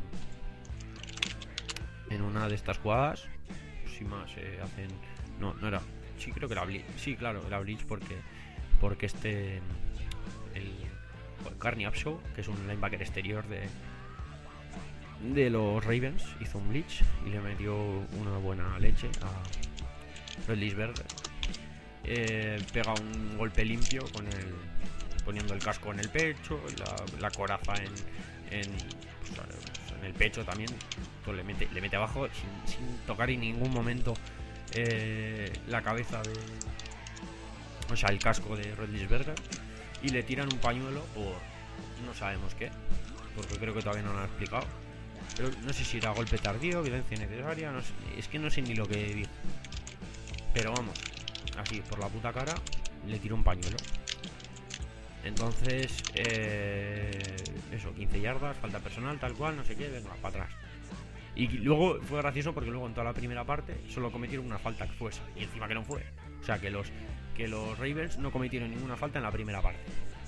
en una de estas jugadas, sin más, eh, hacen... No, no era... Sí, creo que era Blitz. Sí, claro, era Blitz porque, porque este... El, el Carney Upshaw, que es un linebacker exterior de, de los Ravens, hizo un blitz y le metió una buena leche a Roethlisberger. Eh, pega un golpe limpio con el, poniendo el casco en el pecho, la, la coraza en, en, pues, en el pecho también. Entonces le mete, le mete abajo sin, sin tocar en ningún momento eh, la cabeza de... O sea, el casco de Roethlisberger. Y le tiran un pañuelo por no sabemos qué, porque creo que todavía no lo han explicado. Pero no sé si era golpe tardío, violencia innecesaria, no sé, es que no sé ni lo que dijo. Pero vamos, así, por la puta cara, le tiró un pañuelo. Entonces, eh, eso, quince yardas, falta personal, tal cual, no sé qué, venga, para atrás. Y luego fue gracioso porque luego en toda la primera parte solo cometieron una falta que fuese. Y encima que no fue. O sea, que los, que los Ravens no cometieron ninguna falta en la primera parte.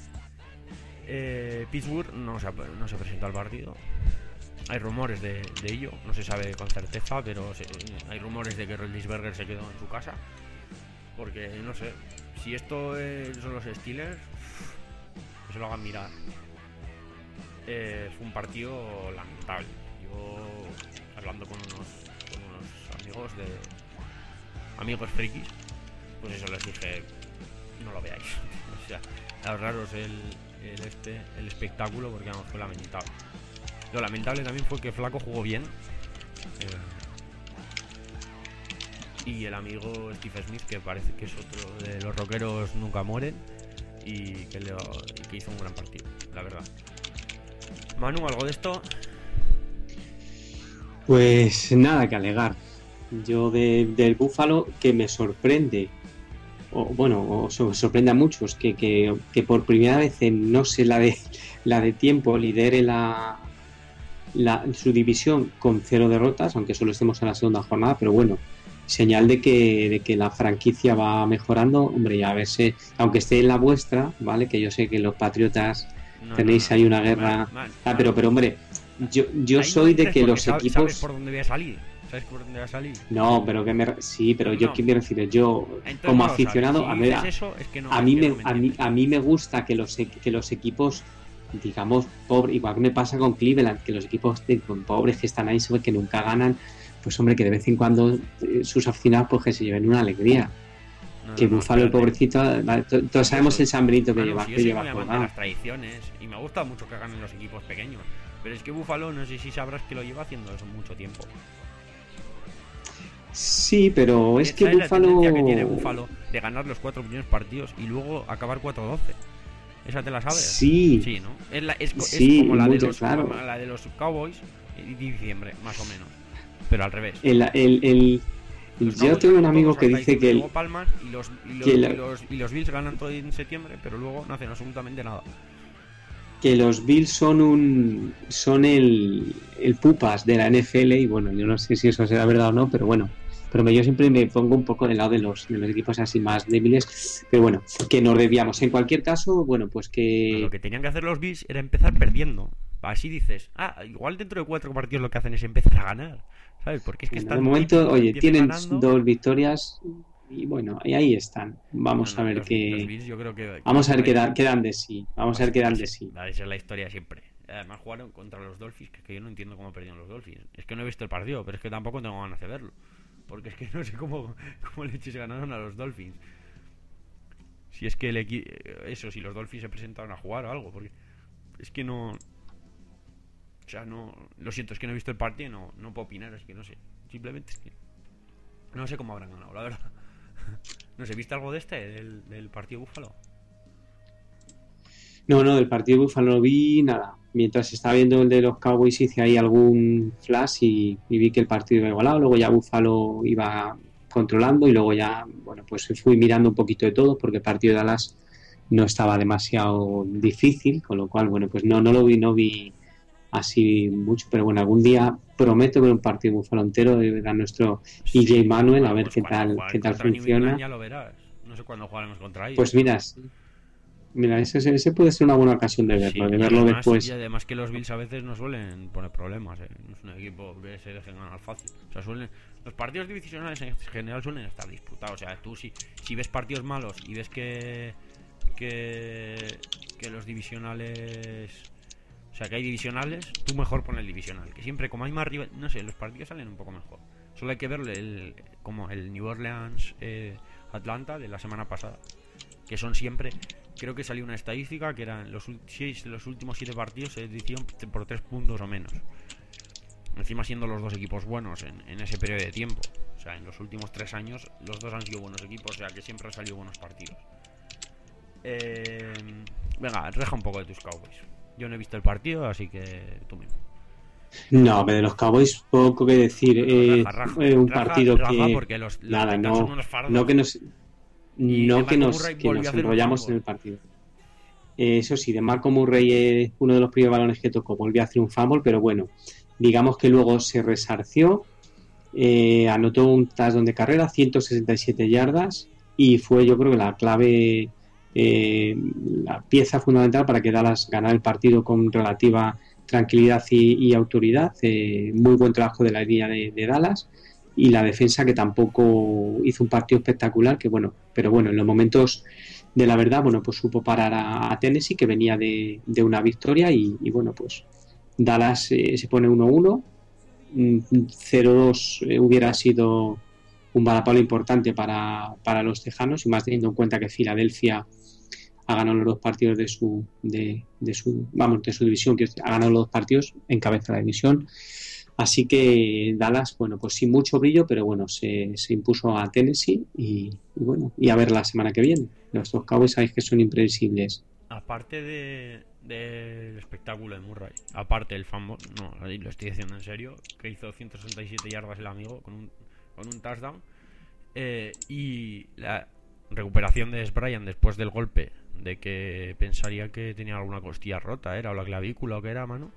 Eh, Pittsburgh no se, no se presentó al partido. Hay rumores de, de ello, no se sabe con certeza, pero se, hay rumores de que Roethlisberger se quedó en su casa. Porque, no sé, si esto es, son los Steelers, que se lo hagan mirar. Eh, fue un partido lamentable. Yo, hablando con unos, con unos amigos de amigos frikis, pues eso les dije, no lo veáis. O sea, ahorraros el, el este, el espectáculo, porque vamos, fue lamentable. Lo lamentable también fue que Flaco jugó bien. Eh, y el amigo Steve Smith, que parece que es otro de los rockeros nunca mueren, y que, le, y que hizo un gran partido, la verdad. Manu, ¿algo de esto? Pues nada que alegar. Yo de, del Búfalo, que me sorprende, o bueno, o so, sorprende a muchos, que, que, que por primera vez en no sé la de la de tiempo lidere la, la su división con cero derrotas, aunque solo estemos en la segunda jornada, pero bueno, señal de que, de que la franquicia va mejorando. Hombre, ya a verse, aunque esté en la vuestra, ¿vale? Que yo sé que los Patriotas no, tenéis no, no, ahí una guerra. Man, man, ah, pero, pero hombre, yo, yo soy de que los sabes, equipos. ¿Sabes por dónde voy a salir? ¿Sabes por dónde va a salir? No, pero que me sí, pero yo no. quiero decir, yo entonces como no aficionado, si a, ver, eso, es que no, a mí me, no me a mí a mí me gusta que los que los equipos, digamos, pobres, igual que me pasa con Cleveland, que los equipos de, con pobres que están ahí, que nunca ganan, pues hombre, que de vez en cuando eh, sus aficionados pues que se lleven una alegría. No, que no, Búfalo, el pobrecito, vale, todos sabemos eso, el San Benito que lleva, si que lleva de las tradiciones y me gusta mucho que ganen los equipos pequeños, pero es que Búfalo, no sé si sabrás que lo lleva haciendo eso mucho tiempo. Sí, pero es que Búfalo... La que tiene Búfalo de ganar los cuatro primeros partidos y luego acabar cuatro doce. ¿Esa te la sabes? Sí. Sí, ¿no? Es, la, es, sí, es como la de, los, claro. como la de los Cowboys y diciembre, más o menos. Pero al revés. El, el, el... Yo tengo un amigo que dice que... Luego palman y los, y, los, la... y, los, y los Bills ganan todo en septiembre, pero luego no hacen absolutamente nada. Que los Bills son un son el, el pupas de la N F L y bueno, yo no sé si eso será verdad o no, pero bueno, pero yo siempre me pongo un poco del lado de los, de los equipos así más débiles, pero bueno, que nos debíamos. En cualquier caso, bueno, pues que... Lo que tenían que hacer los Bills era empezar perdiendo. Así dices, ah, igual dentro de cuatro partidos lo que hacen es empezar a ganar, ¿sabes? Porque es que están... En el momento, oye, tienen ganando. dos victorias... Y bueno, y ahí están. Vamos no, no, a ver los, qué. Los Bills, yo creo que vamos a ver qué dan, qué dan de sí. Vamos a ver qué dan de sí. Esa es la historia siempre. Además jugaron contra los Dolphins, que es que yo no entiendo cómo perdieron los Dolphins. Es que no he visto el partido, pero es que tampoco tengo ganas de verlo. Porque es que no sé cómo, cómo leches ganaron a los Dolphins. Si es que el equi... eso, si los Dolphins se presentaron a jugar o algo, porque es que no. O sea, no. Lo siento, es que no he visto el partido, no, no puedo opinar, es que no sé. Simplemente es que no sé cómo habrán ganado, la verdad. No sé, ¿viste algo de este, del, del partido Búfalo? No, no, del partido Búfalo no vi nada. Mientras estaba viendo el de los Cowboys hice ahí algún flash y, y vi que el partido iba igualado. Luego ya Búfalo iba controlando y luego ya, bueno, pues fui mirando un poquito de todo porque el partido de Dallas no estaba demasiado difícil, con lo cual, bueno, pues no, no lo vi, no vi así mucho, pero bueno, algún día prometo ver un partido Búfalo entero de ver a nuestro sí, E J Manuel, a ver pues qué tal qué tal funciona. Ya lo verás. No sé cuándo jugaremos contra ellos. Pues mira, mira, ese, ese puede ser una buena ocasión de verlo, sí, de verlo además, después. Y además que los Bills a veces no suelen poner problemas, ¿eh? No es un equipo que se dejen ganar fácil. O sea, suelen los partidos divisionales en general suelen estar disputados. O sea, tú si, si ves partidos malos y ves que que que los divisionales, o sea, que hay divisionales, tú mejor pon el divisional, que siempre como hay más rival, no sé, los partidos salen un poco mejor. Solo hay que ver el, como el New Orleans eh, Atlanta de la semana pasada, que son siempre, creo que salió una estadística que eran los seis, los últimos siete partidos se decidieron por tres puntos o menos. Encima siendo los dos equipos buenos en, en ese periodo de tiempo. O sea, en los últimos tres años los dos han sido buenos equipos, o sea que siempre han salido buenos partidos. Eh, venga, reja un poco de tus Cowboys. Yo no he visto el partido, así que tú mismo. No, pero de los Cowboys poco que decir. Eh, Raja, raja, fue un raja, partido raja que porque los, los nada, Titans son no, unos fardos. no que nos, Y de no que Marco nos, Murray que volvió nos a hacer un enrollamos en fumble. el partido. Eh, eso sí, de Marco Murray, eh, uno de los primeros balones que tocó, volvió a hacer un fumble, pero bueno, digamos que luego se resarció, eh, anotó un touchdown de carrera, ciento sesenta y siete yardas, y fue, yo creo que la clave, eh, la pieza fundamental para que Dallas ganara el partido con relativa tranquilidad y, y autoridad. Eh, muy buen trabajo de la línea de, de Dallas, y la defensa, que tampoco hizo un partido espectacular, que bueno, pero bueno, en los momentos de la verdad, bueno, pues supo parar a, a Tennessee, que venía de, de una victoria, y, y, bueno, pues Dallas eh, se pone uno uno. cero dos eh, hubiera sido un varapalo importante para, para los tejanos, y más teniendo en cuenta que Filadelfia ha ganado los dos partidos de su de, de su vamos de su división, que ha ganado los dos partidos, encabeza la división. Así que Dallas, bueno, pues sin mucho brillo, pero bueno, se, se impuso a Tennessee, y, y bueno, y a ver la semana que viene. Los dos Cowboys sabéis que son imprevisibles. Aparte de del espectáculo de Murray, aparte del fumble, no, lo estoy diciendo en serio, que hizo ciento sesenta y siete yardas el amigo con un, con un touchdown, eh, y la recuperación de Dez Bryant después del golpe, de que pensaría que tenía alguna costilla rota, era o la clavícula o que era, mano.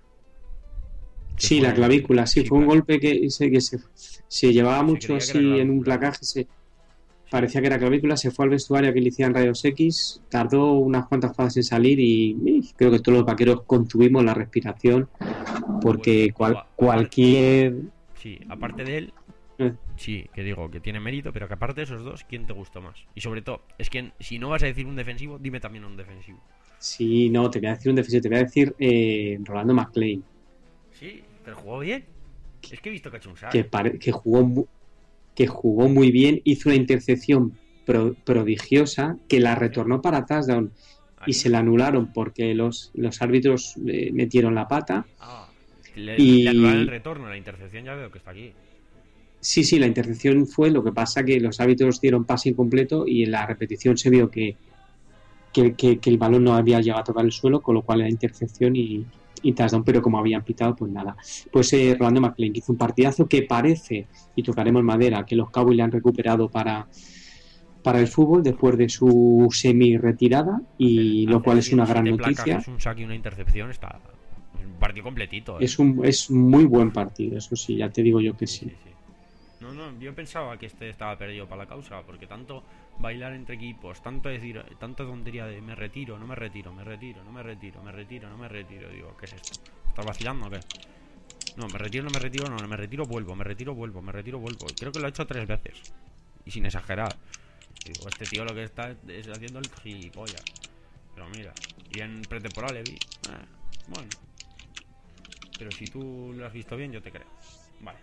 Que Sí, fue, la clavícula, sí, sí, fue un claro, golpe que, se, que se, se llevaba se mucho creía que era así en un clavícula. placaje, se, Sí, parecía que era clavícula, se fue al vestuario a que le hicieran rayos X, tardó unas cuantas fases en salir, y, y creo que todos los vaqueros contuvimos la respiración, pues porque cual, igual, aparte, cualquier... sí, aparte de él, eh, sí, que digo que tiene mérito, pero que aparte de esos dos, ¿quién te gustó más? Y sobre todo, es que si no vas a decir un defensivo, dime también un defensivo. Sí, no, te voy a decir un defensivo, te voy a decir eh, Rolando McClain, Sí, pero jugó bien. Es que he visto que ha hecho un que, sack. pare, que, jugó mu, que jugó muy bien, hizo una intercepción pro, prodigiosa, que la ¿Eh? retornó para touchdown, ¿A y se quién? la anularon porque los, los árbitros eh, metieron la pata. Ah, le, le anularon el Y retorno, la intercepción ya veo que está aquí. sí, sí, la intercepción fue, lo que pasa que los árbitros dieron pase incompleto, y en la repetición se vio que, que, que, que el balón no había llegado a tocar el suelo, con lo cual era intercepción y, y touchdown, pero como habían pitado, pues nada. Pues eh, Rolando McClain hizo un partidazo que parece, y tocaremos madera, que los Cowboys le han recuperado para, para el fútbol después de su semi-retirada, y Hacer, lo hacer cual es una gran siete noticia. placajes, un sack y una intercepción, está un partido completito, ¿eh? Es un es muy buen partido, eso sí, ya te digo yo que Sí, sí. sí, sí. No, no, yo pensaba que este estaba perdido para la causa, porque tanto bailar entre equipos, tanto decir, tanta tontería de me retiro, no me retiro, me retiro, no me retiro, me retiro, no me retiro, digo, ¿qué es esto? ¿Estás vacilando o qué? No, me retiro, no me retiro, no, me retiro, vuelvo, me retiro, vuelvo, me retiro, vuelvo. Creo que lo ha hecho tres veces. Y sin exagerar. Y digo, este tío lo que está es haciendo el gilipollas. Pero mira, y en pretemporada le vi. Eh, bueno. Pero si tú lo has visto bien, yo te creo. Vale.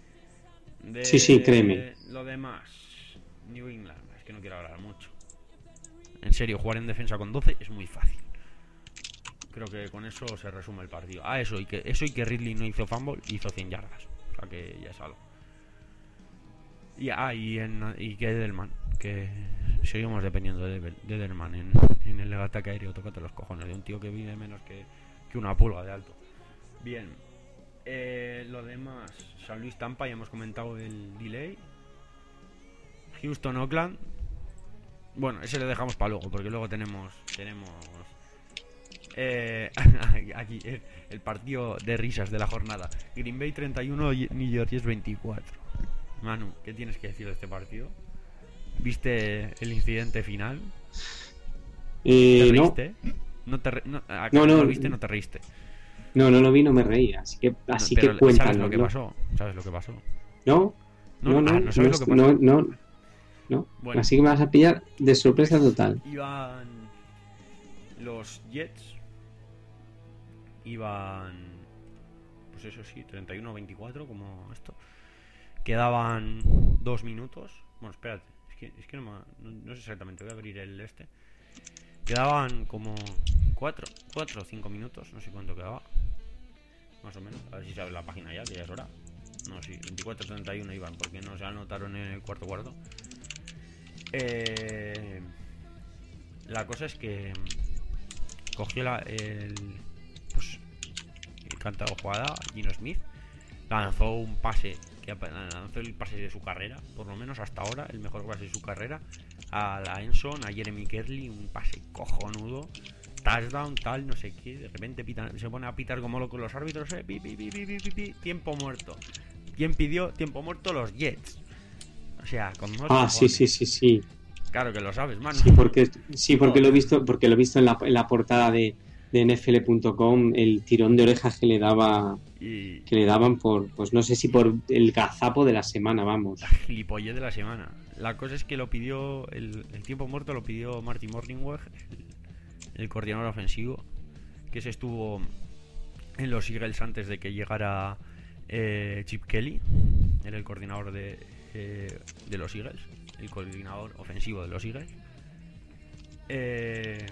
De Sí, sí, créeme. lo demás, New England, es que no quiero hablar mucho. En serio, jugar en defensa con doce es muy fácil. Creo que con eso se resume el partido. Ah, eso y que eso y que Ridley no hizo fumble, hizo cien yardas. O sea que ya es algo. Y, ah, y, en, y que Edelman, que seguimos dependiendo de, de Edelman en, en el ataque aéreo. Tócate los cojones de un tío que mide menos que, que una pulga de alto. Bien. Eh, lo demás, San Luis Tampa, ya hemos comentado el delay. Houston Oakland. Bueno, ese le dejamos para luego, porque luego tenemos tenemos eh, aquí el, el partido de risas de la jornada. Green Bay treinta y uno, New York Jets veinticuatro. Manu, ¿qué tienes que decir de este partido? ¿Viste el incidente final? Eh, ¿Te no, reíste? No te re... no, acá no, no no, lo viste, no te reíste. no, no lo vi, no me reía, así que, No, así pero que cuéntanos, ¿sabes lo que ¿no? pasó? ¿Sabes lo que pasó? No, No, no, no, ah, ¿no sabes no, lo que pasó? no, no, no. Bueno, Así que me vas a pillar de sorpresa total. iban los Jets, iban, pues eso sí, treinta y uno a veinticuatro, como esto. Quedaban dos minutos. Bueno, espérate, es que, es que no, me, no, no sé exactamente, voy a abrir el este. Quedaban como cuatro o cinco minutos, no sé cuánto quedaba. Más o menos, a ver si se abre la página ya, que ya es hora. No, sí, veinticuatro a treinta y uno iban, porque no se anotaron en el cuarto cuarto. Eh, la cosa es que cogió la, el, pues encantado jugada. Gino Smith lanzó un pase, que lanzó el pase de su carrera, por lo menos hasta ahora, el mejor pase de su carrera, a la Enson, a Jeremy Kerley, un pase cojonudo, touchdown, tal, no sé qué. De repente pitan, se pone a pitar como loco los árbitros, eh, pi, pi, pi, pi, pi, pi, tiempo muerto. ¿Quién pidió tiempo muerto? Los Jets. O sea, con dos Ah, sí, sí, sí, sí. Claro que lo sabes, mano. Sí, porque, sí, porque lo he visto, porque lo he visto en la, en la portada de, de N F L punto com, el tirón de orejas que le daba, y... que le daban por, pues no sé si por el gazapo de la semana, vamos. Gilipollez de la semana. La cosa es que lo pidió, el, el tiempo muerto lo pidió Marty Morningweg, el, el coordinador ofensivo, que se estuvo en los Eagles antes de que llegara eh, Chip Kelly, era el coordinador de, eh, de los Eagles, el coordinador ofensivo de los Eagles. Eh,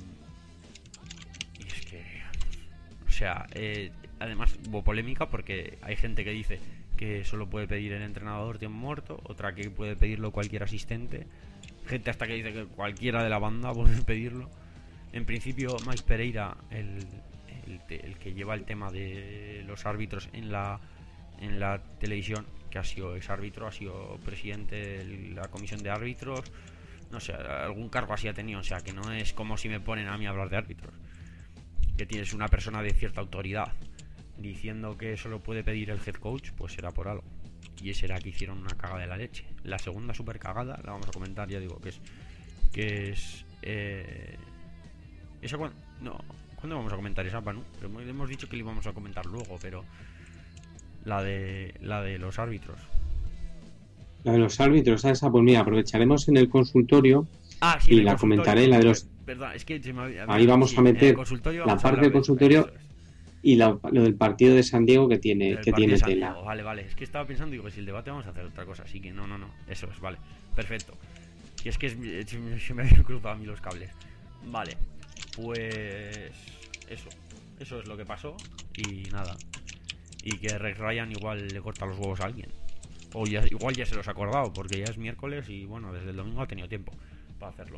y es que, o sea, eh, además hubo polémica porque hay gente que dice que solo puede pedir el entrenador tiempo muerto, otra que puede pedirlo cualquier asistente, gente hasta que dice que cualquiera de la banda puede pedirlo. En principio Mike Pereira, el, el, el que lleva el tema de los árbitros en la en la televisión, que ha sido ex árbitro, ha sido presidente de la comisión de árbitros, no sé, algún cargo así ha tenido, o sea que no es como si me ponen a mí a hablar de árbitros, que tienes una persona de cierta autoridad diciendo que solo puede pedir el head coach, pues será por algo. Y ese era que hicieron una cagada de la leche. La segunda super cagada la vamos a comentar, ya digo que es que es eh... esa cuando no ¿cuándo vamos a comentar esa, Panu? Pero hemos dicho que le íbamos a comentar luego, pero la de la de los árbitros. La de los árbitros, esa, pues mira, aprovecharemos en el consultorio ah, sí, y la comentaré, la de los... Verdad, es que se me había... Ahí vamos sí, a meter la parte del consultorio y la, lo del partido de San Diego que tiene, que tiene tela. Diego. Vale, vale, es que estaba pensando, digo, que si el debate vamos a hacer otra cosa, así que no, no, no, eso es, vale, perfecto. Y es que es, se me habían cruzado a mí los cables. Vale, pues eso, eso es lo que pasó y nada. Y que Rex Ryan igual le corta los huevos a alguien. O ya, igual ya se los ha acordado, porque ya es miércoles y bueno, desde el domingo ha tenido tiempo para hacerlo.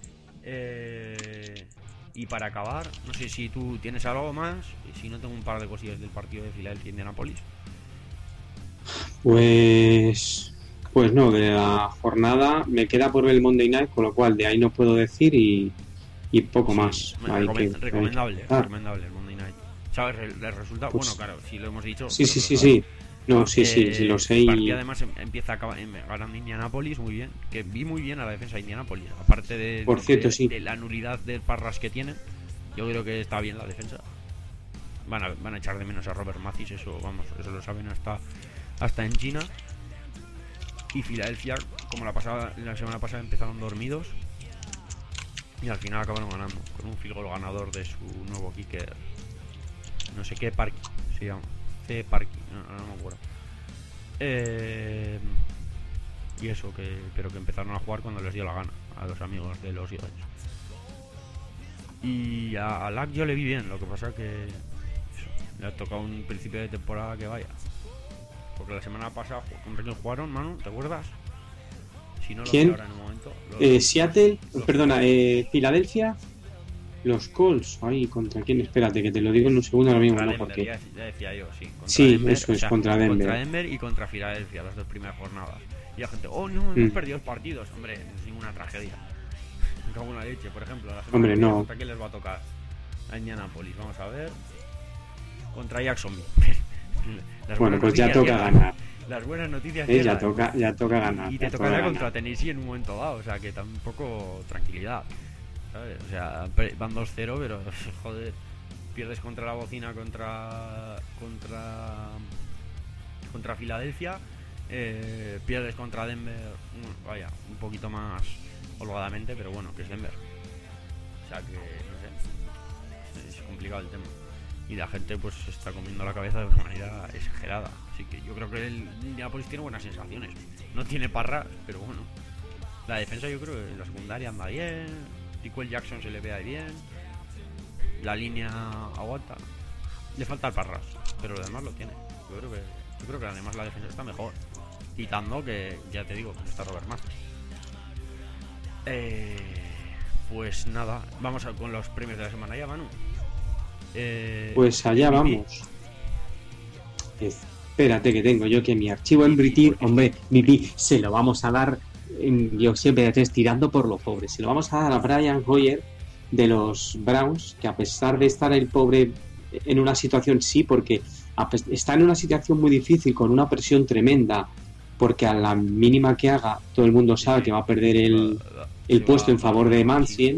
Eh, y para acabar, no sé si tú tienes algo más. Y si no, tengo un par de cosillas del partido de Filadelfia e Indianapolis. Pues... Pues no, de la jornada me queda por ver el Monday Night, con lo cual de ahí no puedo decir y, y poco sí, más. Recomend, que, recomendable, ah. recomendable el Monday Night. ¿Sabes el, el resultado? Pues, bueno, claro, si lo hemos dicho. Sí, sí, sí, sí. No, sí, eh, sí, sí, lo sé. Y además empieza a acabar, ganando Indianapolis muy bien. Que vi muy bien a la defensa de Indianapolis. Aparte de, por cierto, de, sí. de la nulidad de Parras que tienen, yo creo que está bien la defensa. Van a, van a echar de menos a Robert Mathis, eso, vamos, eso lo saben hasta, hasta en China. Y Filadelfia, como la, pasada, la semana pasada, empezaron dormidos. Y al final acabaron ganando. Con un field goal ganador de su nuevo kicker. No sé qué Parky se llama. C. Parky, no, no me acuerdo. Eh, y eso, que pero que empezaron a jugar cuando les dio la gana a los amigos de los Eagles. Y a, a Lack yo le vi bien, lo que pasa que eso, le ha tocado un principio de temporada que vaya. Porque la semana pasada con quién jugaron, Manu, ¿te acuerdas? Si no lo ¿Quién? Ahora en un momento. Los, eh, Seattle, los, perdona, eh, Filadelfia. Los Colts, ay, ¿contra quién? Espérate, que te lo digo en un segundo ahora mismo, ¿no? Porque... ya, ya decía yo, sí. Contra sí, Denver, eso es, o sea, contra Denver. Contra Denver y contra Filadelfia, las dos primeras jornadas. Y la gente, oh, no, hemos mm. perdido los partidos. Hombre, no es ninguna tragedia. Me cago en la leche, por ejemplo. La Hombre, no. ¿Contra quién les va a tocar? A Indianapolis, vamos a ver. Contra Jacksonville. Bueno, pues ya toca llegan. ganar. Las buenas noticias eh, ya toca ya toca ganar. Y te tocará contra Tennessee en un momento dado, o sea que tampoco tranquilidad. ¿Sabes? O sea, van dos cero, pero joder, pierdes contra la bocina contra contra contra Filadelfia, eh, pierdes contra Denver, vaya, un poquito más holgadamente, pero bueno, que es Denver. O sea que, no sé, es complicado el tema. Y la gente pues se está comiendo la cabeza de una manera exagerada. Así que yo creo que el Indianapolis tiene buenas sensaciones. No tiene Parras, pero bueno. La defensa yo creo que la secundaria anda bien. Tiquel Jackson se le ve ahí bien. La línea aguanta. Le falta el Parras, pero lo demás lo tiene. Yo creo que yo creo que además la defensa está mejor. Quitando que, ya te digo, está Robert Mathis. Eh, pues nada, vamos a, con los premios de la semana ya, Manu. Eh, pues allá M V P, vamos. Espérate que tengo yo que mi archivo en British, hombre, V P, se lo vamos a dar, yo siempre estoy tirando por lo pobre, se lo vamos a dar a Brian Hoyer de los Browns, que a pesar de estar el pobre en una situación, sí, porque está en una situación muy difícil, con una presión tremenda, porque a la mínima que haga, todo el mundo sabe que va a perder el, el puesto en favor de Mansiel,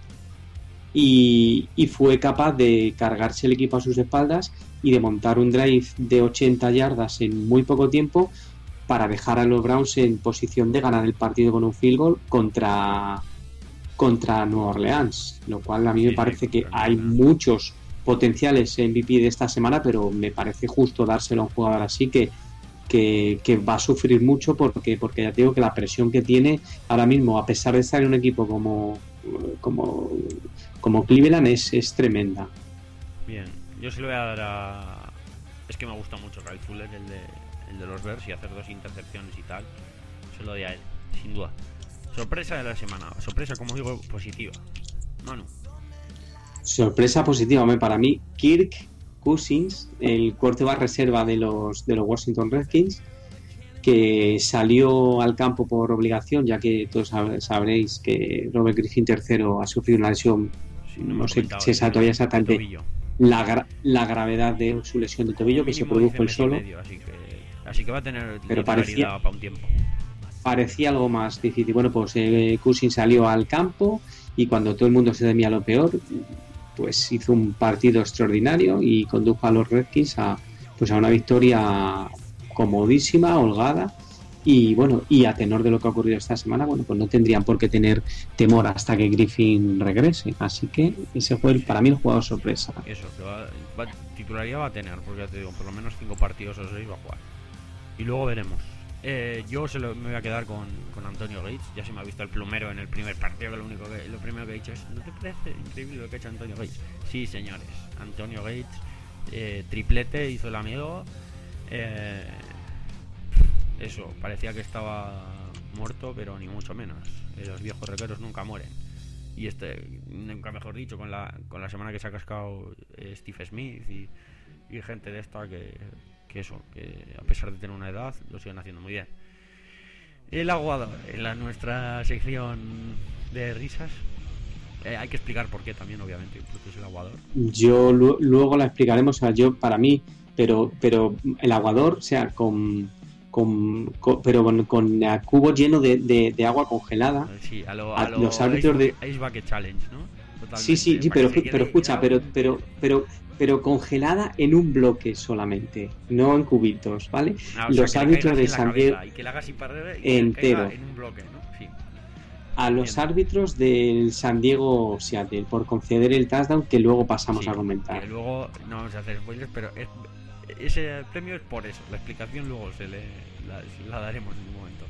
y, y fue capaz de cargarse el equipo a sus espaldas y de montar un drive de ochenta yardas en muy poco tiempo para dejar a los Browns en posición de ganar el partido con un field goal contra, contra Nueva Orleans, lo cual a mí sí, me parece sí, que hay muchos potenciales M V P de esta semana, pero me parece justo dárselo a un jugador así que, que, que va a sufrir mucho porque, porque ya te digo que la presión que tiene ahora mismo, a pesar de estar en un equipo como, como, como Cleveland, es, es tremenda. Bien, yo se lo voy a dar a... Es que me gusta mucho Kyle Fuller, el de, el de los Bears, y hacer dos intercepciones y tal. Se lo doy a él, sin duda. Sorpresa de la semana. Sorpresa, como digo, positiva. Manu. Sorpresa positiva, hombre, para mí, Kirk Cousins, el quarterback reserva de los, de los Washington Redskins, que salió al campo por obligación, ya que todos sabréis que Robert Griffin tercero ha sufrido una lesión, sí, no, no sé si es todavía exactamente la, gra- la gravedad de su lesión de tobillo, que se produjo él solo. Medio, así, que, así que va a tener pero parecía, para un tiempo. Parecía algo más difícil. Bueno, pues eh, Cousins salió al campo y cuando todo el mundo se temía lo peor, pues hizo un partido extraordinario y condujo a los Redskins a, pues a una victoria comodísima, holgada, y bueno, y a tenor de lo que ha ocurrido esta semana, bueno, pues no tendrían por qué tener temor hasta que Griffin regrese, así que ese fue el, para mí el jugador sorpresa. Eso, va, va, titularía va a tener, porque ya te digo, por lo menos cinco partidos o seis va a jugar, y luego veremos. Eh, yo se lo, me voy a quedar con, con Antonio Gates. Ya se me ha visto el plumero en el primer partido, que lo único que lo primero que he dicho es: ¿no te parece increíble lo que ha hecho Antonio Gates? Sí, señores, Antonio Gates, eh, triplete, hizo el amigo. Eh, eso, parecía que estaba muerto, pero ni mucho menos. Eh, los viejos requeros nunca mueren. Y este, nunca mejor dicho, con la con la semana que se ha cascado eh, Steve Smith y, y gente de esta que... que eso, que a pesar de tener una edad lo siguen haciendo muy bien. El aguador, en la, nuestra sección de risas, eh, hay que explicar por qué también, obviamente, porque es el aguador. Yo lo, luego la explicaremos, o sea, yo para mí, pero pero el aguador, o sea, con, con, con pero con, con cubo lleno de, de, de agua congelada. Sí, a, lo, a, a lo los árbitros Ice, de Ice Bucket Challenge, ¿no? Totalmente, sí, sí, sí, pero, pero escucha, pero, pero, pero pero congelada en un bloque solamente, no en cubitos, ¿vale? Ah, los sea, árbitros de San Diego y que la haga sin parar y entero en un bloque, ¿no? Sí. A los Entiendo. árbitros del San Diego Seattle por conceder el touchdown, que luego pasamos sí, a comentar. Que luego no vamos a hacer spoilers, pero es, ese premio es por eso. La explicación luego se le la, la daremos en un momento.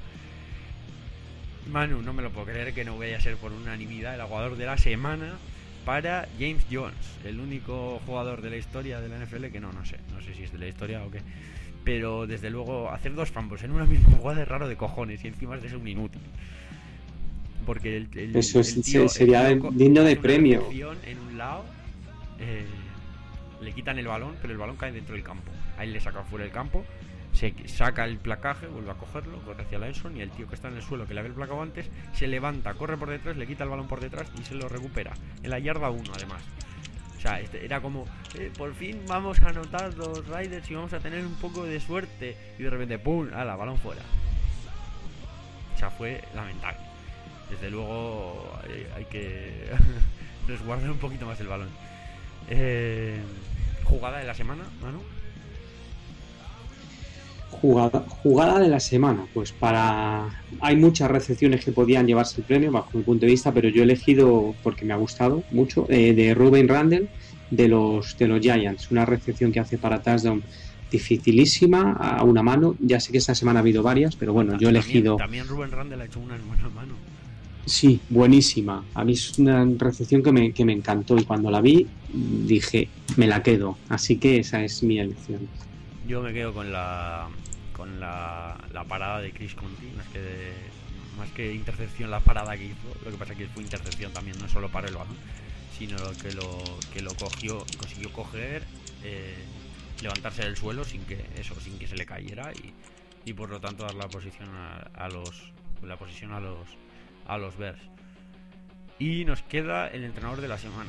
Manu, no me lo puedo creer que no vaya a ser por unanimidad el aguador de la semana para James Jones, el único jugador de la historia de la N F L que no, no sé, no sé si es de la historia o qué, pero desde luego hacer dos fumbles en una misma jugada es raro de cojones y encima es de ser un inútil. Porque el, el, eso es, el tío, sería el tío digno de premio. En un lado eh, le quitan el balón, pero el balón cae dentro del campo. Ahí le sacan fuera del campo, se saca el placaje, vuelve a cogerlo, corre hacia la Enson y el tío que está en el suelo, que le había el placado antes, se levanta, corre por detrás, le quita el balón por detrás y se lo recupera. En la yarda uno, además. O sea, este era como, eh, por fin vamos a anotar los Raiders y vamos a tener un poco de suerte. Y de repente, ¡pum! ¡Hala! Balón fuera. O sea, fue lamentable. Desde luego hay, hay que resguardar un poquito más el balón. Eh, jugada de la semana, Manu. Jugada, jugada de la semana, pues para hay muchas recepciones que podían llevarse el premio bajo mi punto de vista, pero yo he elegido porque me ha gustado mucho eh, de Ruben Randle de los de los Giants, una recepción que hace para touchdown dificilísima a una mano. Ya sé que esta semana ha habido varias, pero bueno, yo he elegido también, también Ruben Randle ha hecho una mano a mano. Sí, buenísima. A mí es una recepción que me, que me encantó y cuando la vi dije, me la quedo. Así que esa es mi elección. Yo me quedo con la con la, la parada de Chris Conti, más que de, más que intercepción, la parada que hizo. Lo que pasa es que fue intercepción también, no solo para el balón, sino que lo que lo cogió, consiguió coger, eh, levantarse del suelo sin que eso, sin que se le cayera y, y por lo tanto dar la posición a, a los la posición a los a los Bears. Y nos queda el entrenador de la semana.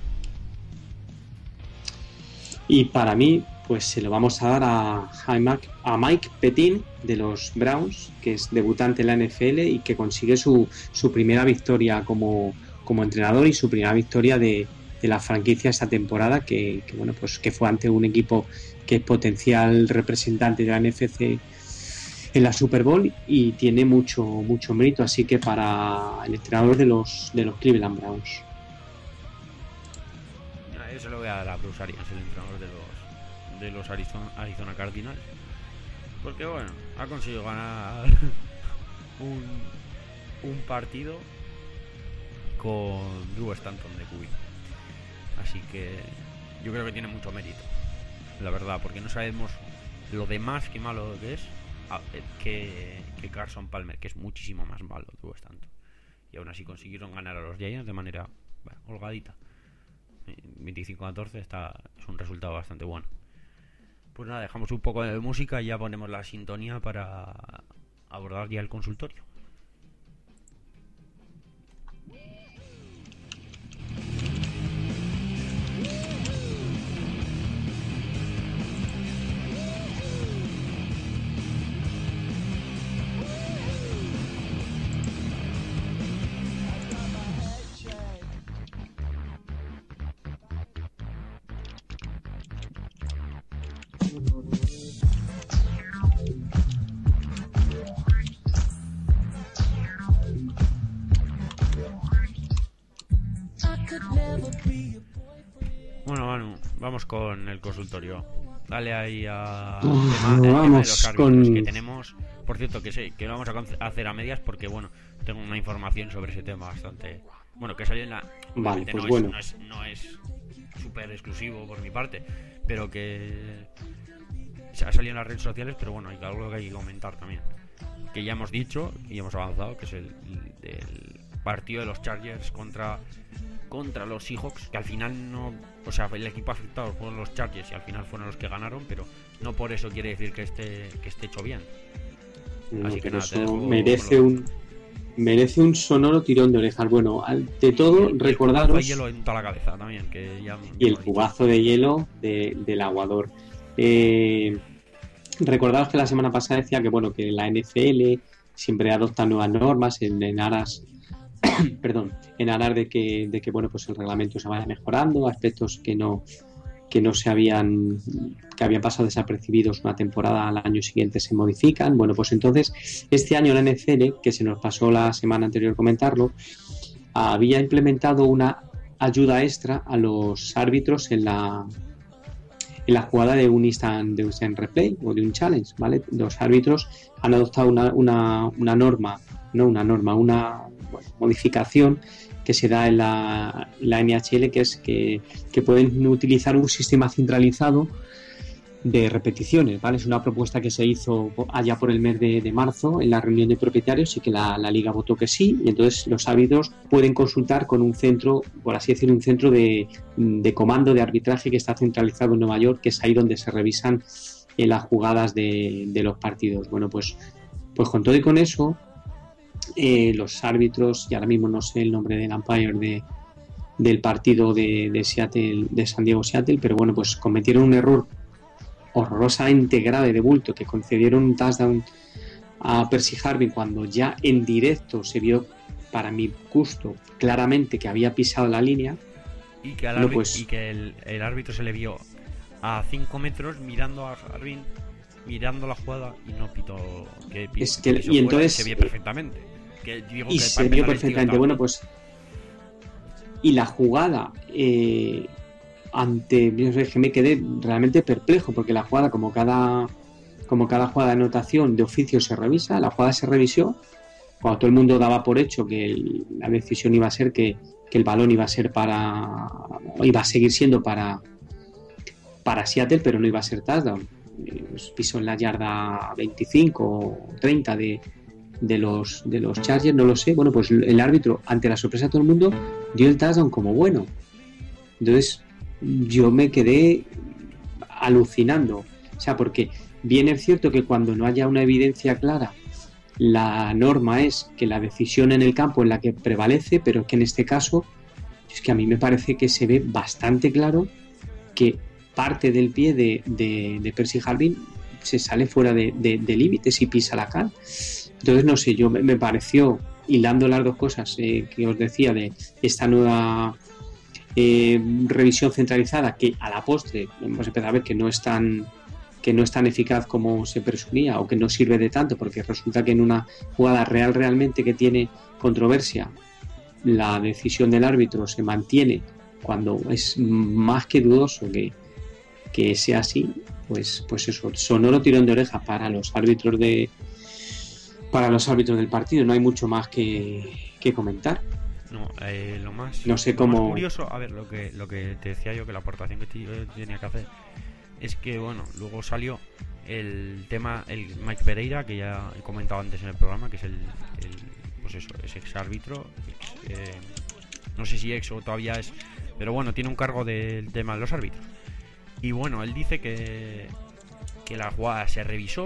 Y para mí, pues se lo vamos a dar a, a, Mike, a Mike Pettine de los Browns, que es debutante en la N F L y que consigue su, su primera victoria como, como entrenador y su primera victoria de, de la franquicia esta temporada, que, que bueno, pues que fue ante un equipo que es potencial representante de la N F C en la Super Bowl y tiene mucho mucho mérito, así que para el entrenador de los de los Cleveland Browns. Yo se lo voy a dar a Bruce Arians, el entrenador de los de los Arizona, Arizona Cardinals, porque bueno, ha conseguido ganar un un partido con Drew Stanton de Q B, así que yo creo que tiene mucho mérito, la verdad, porque no sabemos lo demás que malo que es que, que Carson Palmer, que es muchísimo más malo Drew Stanton, y aún así consiguieron ganar a los Giants de manera, bueno, holgadita. Veinticinco a catorce está, es un resultado bastante bueno. Pues nada, dejamos un poco de música y ya ponemos la sintonía para abordar ya el consultorio. Bueno, Manu, vamos con el consultorio. Dale ahí a uh, tema, el tema de los árbitros con... que tenemos. Por cierto, que sé que lo vamos a hacer a medias porque, bueno, tengo una información sobre ese tema bastante... Bueno, que salió en la... Vale, pues no bueno. Es, no es súper exclusivo por mi parte, pero que... Se ha salido en las redes sociales, pero bueno, hay algo que hay que comentar también. Que ya hemos dicho y hemos avanzado, que es el, el partido de los Chargers contra... contra los Seahawks, que al final no, o sea, el equipo afectado fueron los Chargers y al final fueron los que ganaron, pero no por eso quiere decir que esté que esté hecho bien. No, así que pero nada, eso merece un merece un sonoro tirón de orejas. Bueno, de todo, y el, recordaros el hielo en toda la cabeza también, que ya, y el cubazo de hielo de, del aguador. Eh, recordaros que la semana pasada decía que bueno, que la N F L siempre adopta nuevas normas en, en aras perdón, en aras de que, de que bueno, pues el reglamento se vaya mejorando, aspectos que no que no se habían que habían pasado desapercibidos una temporada al año siguiente se modifican. Bueno, pues entonces este año la N F L, que se nos pasó la semana anterior comentarlo, había implementado una ayuda extra a los árbitros en la en la jugada de un instant, de un instant replay o de un challenge, ¿vale? Los árbitros han adoptado una, una, una norma, no una norma, una bueno, modificación que se da en la, la N H L, que es que, que pueden utilizar un sistema centralizado de repeticiones, ¿vale? Es una propuesta que se hizo allá por el mes de, de marzo en la reunión de propietarios y que la, la liga votó que sí, y entonces los árbitros pueden consultar con un centro, por así decirlo, un centro de, de comando de arbitraje que está centralizado en Nueva York, que es ahí donde se revisan eh, las jugadas de, de los partidos. Bueno, pues, pues con todo y con eso, eh, los árbitros, y ahora mismo no sé el nombre del umpire de, del partido de, de Seattle, de San Diego Seattle, pero bueno, pues cometieron un error horrorosamente grave de bulto, que concedieron un touchdown a Percy Harvin cuando ya en directo se vio, para mi gusto, claramente que había pisado la línea. Y que, al no, árbitro, pues, y que el, el árbitro se le vio a cinco metros mirando a Harvin, mirando la jugada y no pitó. Que pitó, es que, que y entonces se vio perfectamente. Que digo y que se vio perfectamente. Bueno, pues y la jugada eh, ante que me quedé realmente perplejo, porque la jugada, como cada como cada jugada de anotación de oficio se revisa, la jugada se revisó cuando todo el mundo daba por hecho que el, la decisión iba a ser que, que el balón iba a ser para iba a seguir siendo para para Seattle, pero no iba a ser touchdown. Eh, pisó en la yarda veinticinco o treinta de, de los de los Chargers, no lo sé. Bueno, pues el árbitro, ante la sorpresa de todo el mundo, dio el touchdown como bueno. Entonces yo me quedé alucinando. O sea, porque bien es cierto que cuando no haya una evidencia clara, la norma es que la decisión en el campo es la que prevalece, pero es que en este caso es que a mí me parece que se ve bastante claro que parte del pie de, de, de Percy Harvin se sale fuera de, de, de límites y pisa la cal. Entonces, no sé, yo me, me pareció, hilando las dos cosas eh, que os decía de esta nueva eh, revisión centralizada, que a la postre hemos empezado a ver que no es tan que no es tan eficaz como se presumía o que no sirve de tanto, porque resulta que en una jugada real realmente que tiene controversia, la decisión del árbitro se mantiene cuando es más que dudoso que, que sea así. Pues, pues eso, sonoro tirón de oreja para los árbitros de para los árbitros del partido. No hay mucho más que, que comentar. No, eh, lo más, no sé lo cómo... más curioso, a ver, lo que, lo que te decía yo, que la aportación que t- tenía que hacer es que, bueno, luego salió el tema, el Mike Pereira, que ya he comentado antes en el programa, que es el, el pues eso, es ex árbitro, ex, eh, no sé si ex o todavía es, pero bueno, tiene un cargo del tema de los árbitros. Y bueno, él dice que, que la jugada se revisó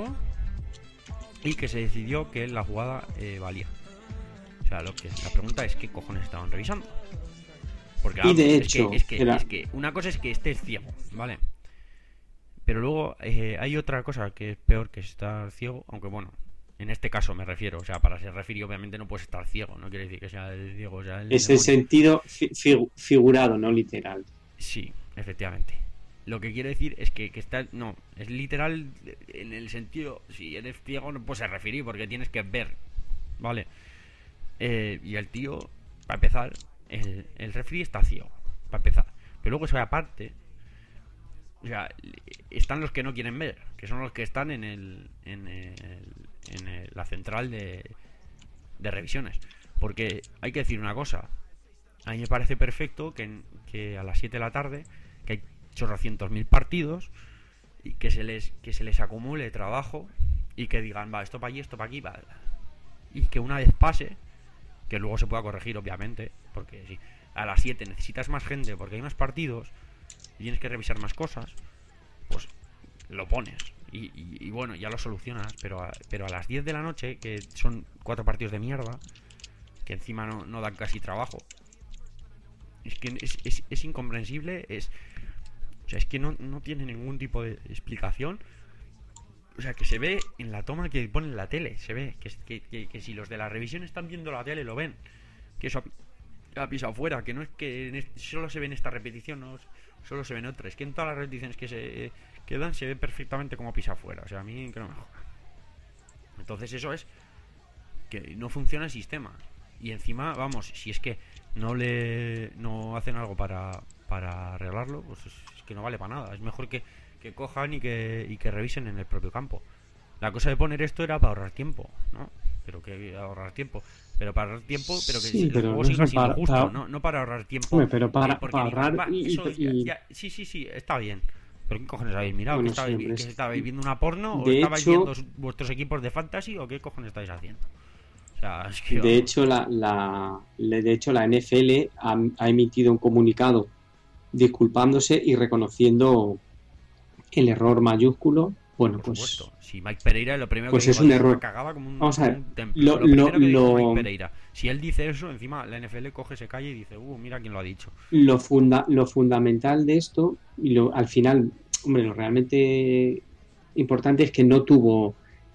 y que se decidió que la jugada eh, valía. O sea, lo que la pregunta es ¿qué cojones estaban revisando? Porque vamos, y de es hecho, que, es, que, era... es que una cosa es que estés ciego, ¿vale? Pero luego eh, hay otra cosa que es peor que estar ciego, aunque bueno, en este caso me refiero, o sea, para ser referido obviamente no puedes estar ciego, no quiere decir que sea el ciego, o sea, el ese demonio. sentido fi- fi- figurado, no literal. Sí, efectivamente. Lo que quiere decir es que, que está, no, es literal en el sentido, si eres ciego no puedes referir porque tienes que ver, ¿vale? Eh, y el tío, para empezar, el, el referee está ciego, para empezar. Pero luego eso aparte, o sea, están los que no quieren ver, que son los que están en el en, el, en el, la central de, de revisiones. Porque hay que decir una cosa, a mí me parece perfecto que, que a las siete de la tarde, que hay chorrocientos mil partidos, y que se les que se les acumule trabajo y que digan, va, esto para allí, esto para aquí, va. Y que una vez pase, que luego se pueda corregir, obviamente, porque si a las siete necesitas más gente porque hay más partidos y tienes que revisar más cosas, pues lo pones y, y, y bueno, ya lo solucionas. Pero a, pero a las diez de la noche, que son cuatro partidos de mierda, que encima no, no dan casi trabajo, es que es, es, es incomprensible, es, o sea, es que no, no tiene ningún tipo de explicación. O sea, que se ve en la toma que pone en la tele, se ve que, que, que, que si los de la revisión están viendo la tele lo ven, que eso ha, ha pisado fuera, que no es que en este, solo se ve en esta repetición, no solo se ven otras, es que en todas las repeticiones que se que dan se ve perfectamente como pisa fuera. O sea, a mí que no me joda. Entonces eso es que no funciona el sistema. Y encima, vamos, si es que no le no hacen algo para, para arreglarlo, pues es, es que no vale para nada. Es mejor que que cojan y que, y que revisen en el propio campo. La cosa de poner esto era para ahorrar tiempo, ¿no? Pero que ahorrar tiempo. Pero para ahorrar tiempo, pero que sí, el pero juego no siga sé, siendo para, justo, para... ¿no? No para ahorrar tiempo. Hombre, pero para, eh, para ahorrar digan, y, eso, y... Ya, ya, sí, sí, sí, está bien. ¿Pero qué cojones habéis mirado? Bueno, ¿Que estabais, siempre que es... estabais viendo una porno? ¿O de estabais hecho... viendo vuestros equipos de fantasy? ¿O qué cojones estáis haciendo? O sea, es que... De hecho, la, la, de hecho, la N F L ha, ha emitido un comunicado disculpándose y reconociendo el error mayúsculo. Bueno, por pues... supuesto. Si Mike Pereira lo primero pues que es dijo un es error. una cagaba como un, Vamos a ver, como un templo. lo, Lo, primero lo, que dijo lo, Mike Pereira. Si él dice eso, encima la N F L coge, se calle y dice, uh, mira quién lo ha dicho. Lo, funda, lo fundamental de esto, y lo, al final, hombre, lo realmente importante es que no tuvo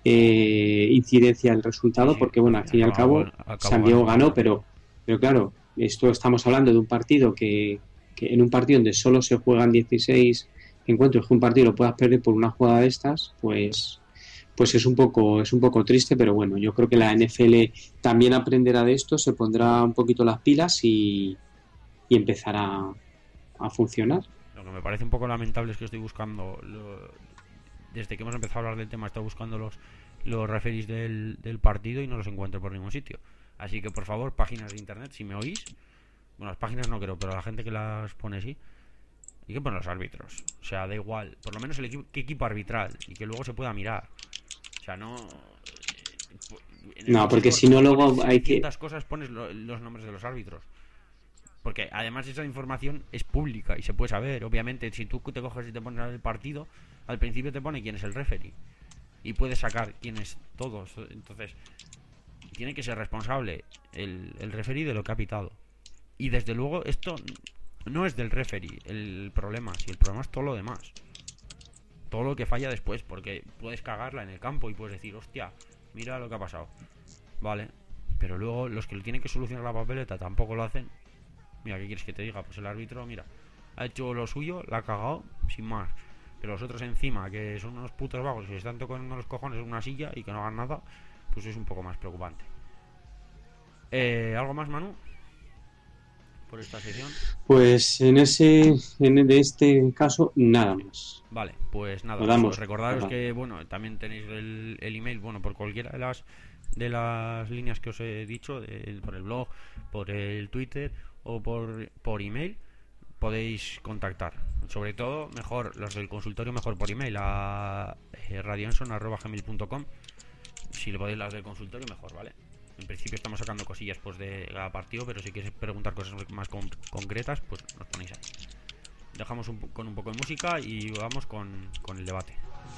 eh, incidencia el resultado, Sí, sí, porque bueno, al fin y al cabo, acabó, San Diego ganando. ganó, pero, pero claro, esto estamos hablando de un partido que, que en un partido donde solo se juegan dieciséis encuentros, que un partido lo puedas perder por una jugada de estas, pues pues es un poco es un poco triste, pero bueno, yo creo que la N F L también aprenderá de esto, se pondrá un poquito las pilas y, y empezará a funcionar. Lo que me parece un poco lamentable es que estoy buscando lo, desde que hemos empezado a hablar del tema, estoy buscando los los referees del, del partido y no los encuentro por ningún sitio. Así que por favor, páginas de internet, si me oís, bueno, las páginas no creo, pero la gente que las pone sí, y que ponen los árbitros. O sea, da igual, por lo menos el equipo, qué equipo arbitral, y que luego se pueda mirar. O sea, no... No, porque si no luego hay que... cosas pones lo, los nombres de los árbitros. porque además esa información es pública y se puede saber. Obviamente, si tú te coges y te pones el partido, al principio te pone quién es el referee y puedes sacar quién es todos. Entonces tiene que ser responsable el, el referee de lo que ha pitado. Y desde luego esto no es del referee el problema, si el problema es todo lo demás, todo lo que falla después, porque puedes cagarla en el campo y puedes decir, hostia, mira lo que ha pasado, vale, pero luego los que le tienen que solucionar la papeleta tampoco lo hacen. Mira, ¿qué quieres que te diga? Pues el árbitro, mira, ha hecho lo suyo, la ha cagado, sin más. Pero los otros encima, que son unos putos vagos, que se están tocando los cojones en una silla y que no hagan nada, pues es un poco más preocupante. Eh, ¿Algo más, Manu? Por esta sesión. Pues en ese, en de este caso, nada más. Vale, pues nada. Damos, recordaros nada. que, bueno, también tenéis el, el email, bueno, por cualquiera de las de las líneas que os he dicho, de, por el blog, por el Twitter o por, por email, podéis contactar. Sobre todo, mejor, los del consultorio, mejor por email, a eh, radioenson arroba gmail punto com. Si le podéis las del consultorio, mejor, ¿vale? En principio estamos sacando cosillas pues de cada partido, pero si quieres preguntar cosas más con, concretas, pues nos ponéis ahí. Dejamos un, con un poco de música y vamos con, con el debate.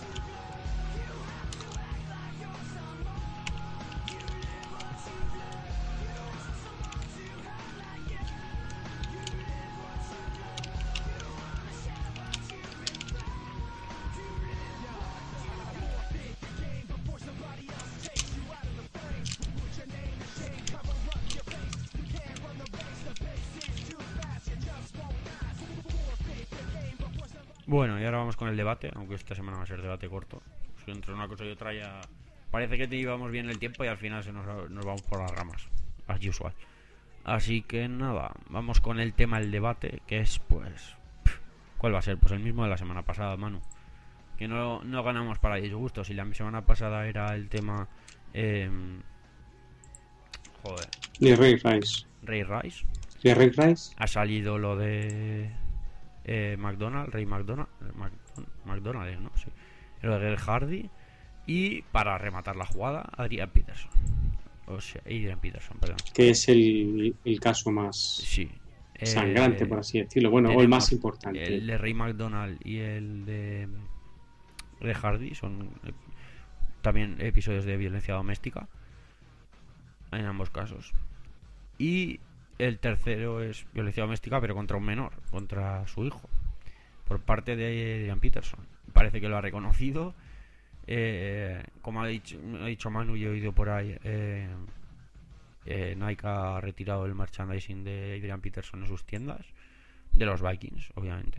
Bueno, y ahora vamos con el debate, aunque esta semana va a ser debate corto. Pues entre una cosa y otra ya parece que te íbamos bien el tiempo y al final se nos, nos vamos por las ramas, as usual. Así que nada, vamos con el tema del debate, que es pues... ¿Cuál va a ser? Pues el mismo de la semana pasada, Manu. Que no, no ganamos para disgustos. Si la semana pasada era el tema... Eh, joder. De Ray Rice. Ray Rice. De Ray Rice. Ha salido lo de... Eh, McDonald, Ray McDonald, McDonald, ¿no? Sí. Lo de Hardy. Y para rematar la jugada, Adrian Peterson. O sea, Adrian Peterson, perdón. Que es el, el caso más sí. sangrante, eh, por así decirlo. Bueno, o el más importante. El de Ray McDonald y el de, de Hardy son eh, también episodios de violencia doméstica. En ambos casos. Y el tercero es violencia doméstica, pero contra un menor, contra su hijo, por parte de Adrian Peterson. Parece que lo ha reconocido. Eh, como ha dicho, ha dicho Manu y he oído por ahí, eh, eh, Nike ha retirado el merchandising de Adrian Peterson en sus tiendas, de los Vikings, obviamente.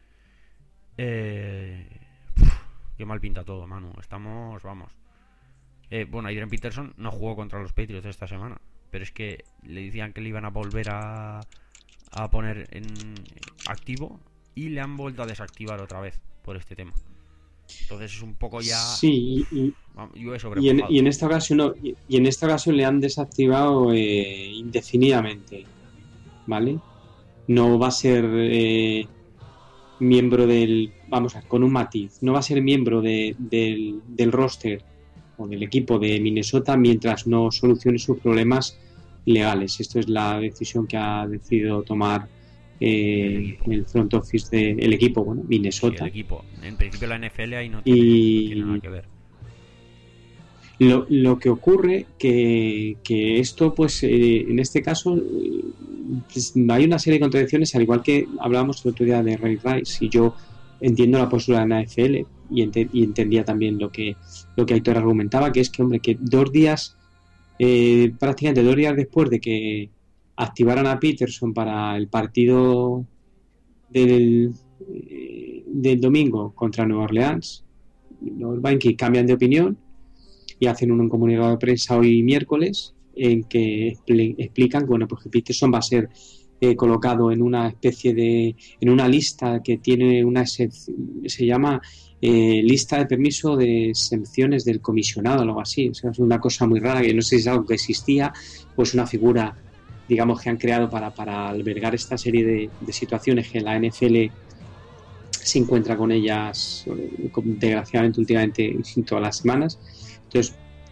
Eh, uf, qué mal pinta todo, Manu. Estamos, vamos. Eh, bueno, Adrian Peterson no jugó contra los Patriots esta semana, pero es que le decían que le iban a volver a, a poner en activo y le han vuelto a desactivar otra vez por este tema. Entonces es un poco ya... Sí, y, yo he y, en, y en esta ocasión no, y, y en esta ocasión le han desactivado eh, indefinidamente, ¿vale? No va a ser eh, miembro del... Vamos a ver, con un matiz. No va a ser miembro de, del, del roster o del equipo de Minnesota mientras no solucione sus problemas legales. Esto es la decisión que ha decidido tomar eh, el, el front office del de, equipo, bueno, Minnesota. Sí, el equipo. En principio la N F L ahí no tiene, y... no tiene nada que ver. Lo, lo que ocurre que, que esto, pues eh, en este caso pues, hay una serie de contradicciones, al igual que hablábamos el otro día de Ray Rice, y yo entiendo la postura de la N F L y, ent- y entendía también lo que lo que Aitor argumentaba, que es que, hombre, que dos días eh, prácticamente dos días después de que activaran a Peterson para el partido del, eh, del domingo contra Nueva Orleans, los Vikings cambian de opinión y hacen un comunicado de prensa hoy miércoles en que expl- explican que, bueno, pues que Peterson va a ser eh, colocado en una especie de en una lista que tiene una excepción, se llama eh, lista de permiso de exenciones del comisionado o algo así. O sea, es una cosa muy rara que no sé si es algo que existía, pues una figura, digamos, que han creado para, para albergar esta serie de, de situaciones que la N F L se encuentra con ellas desgraciadamente últimamente todas las semanas. Entonces,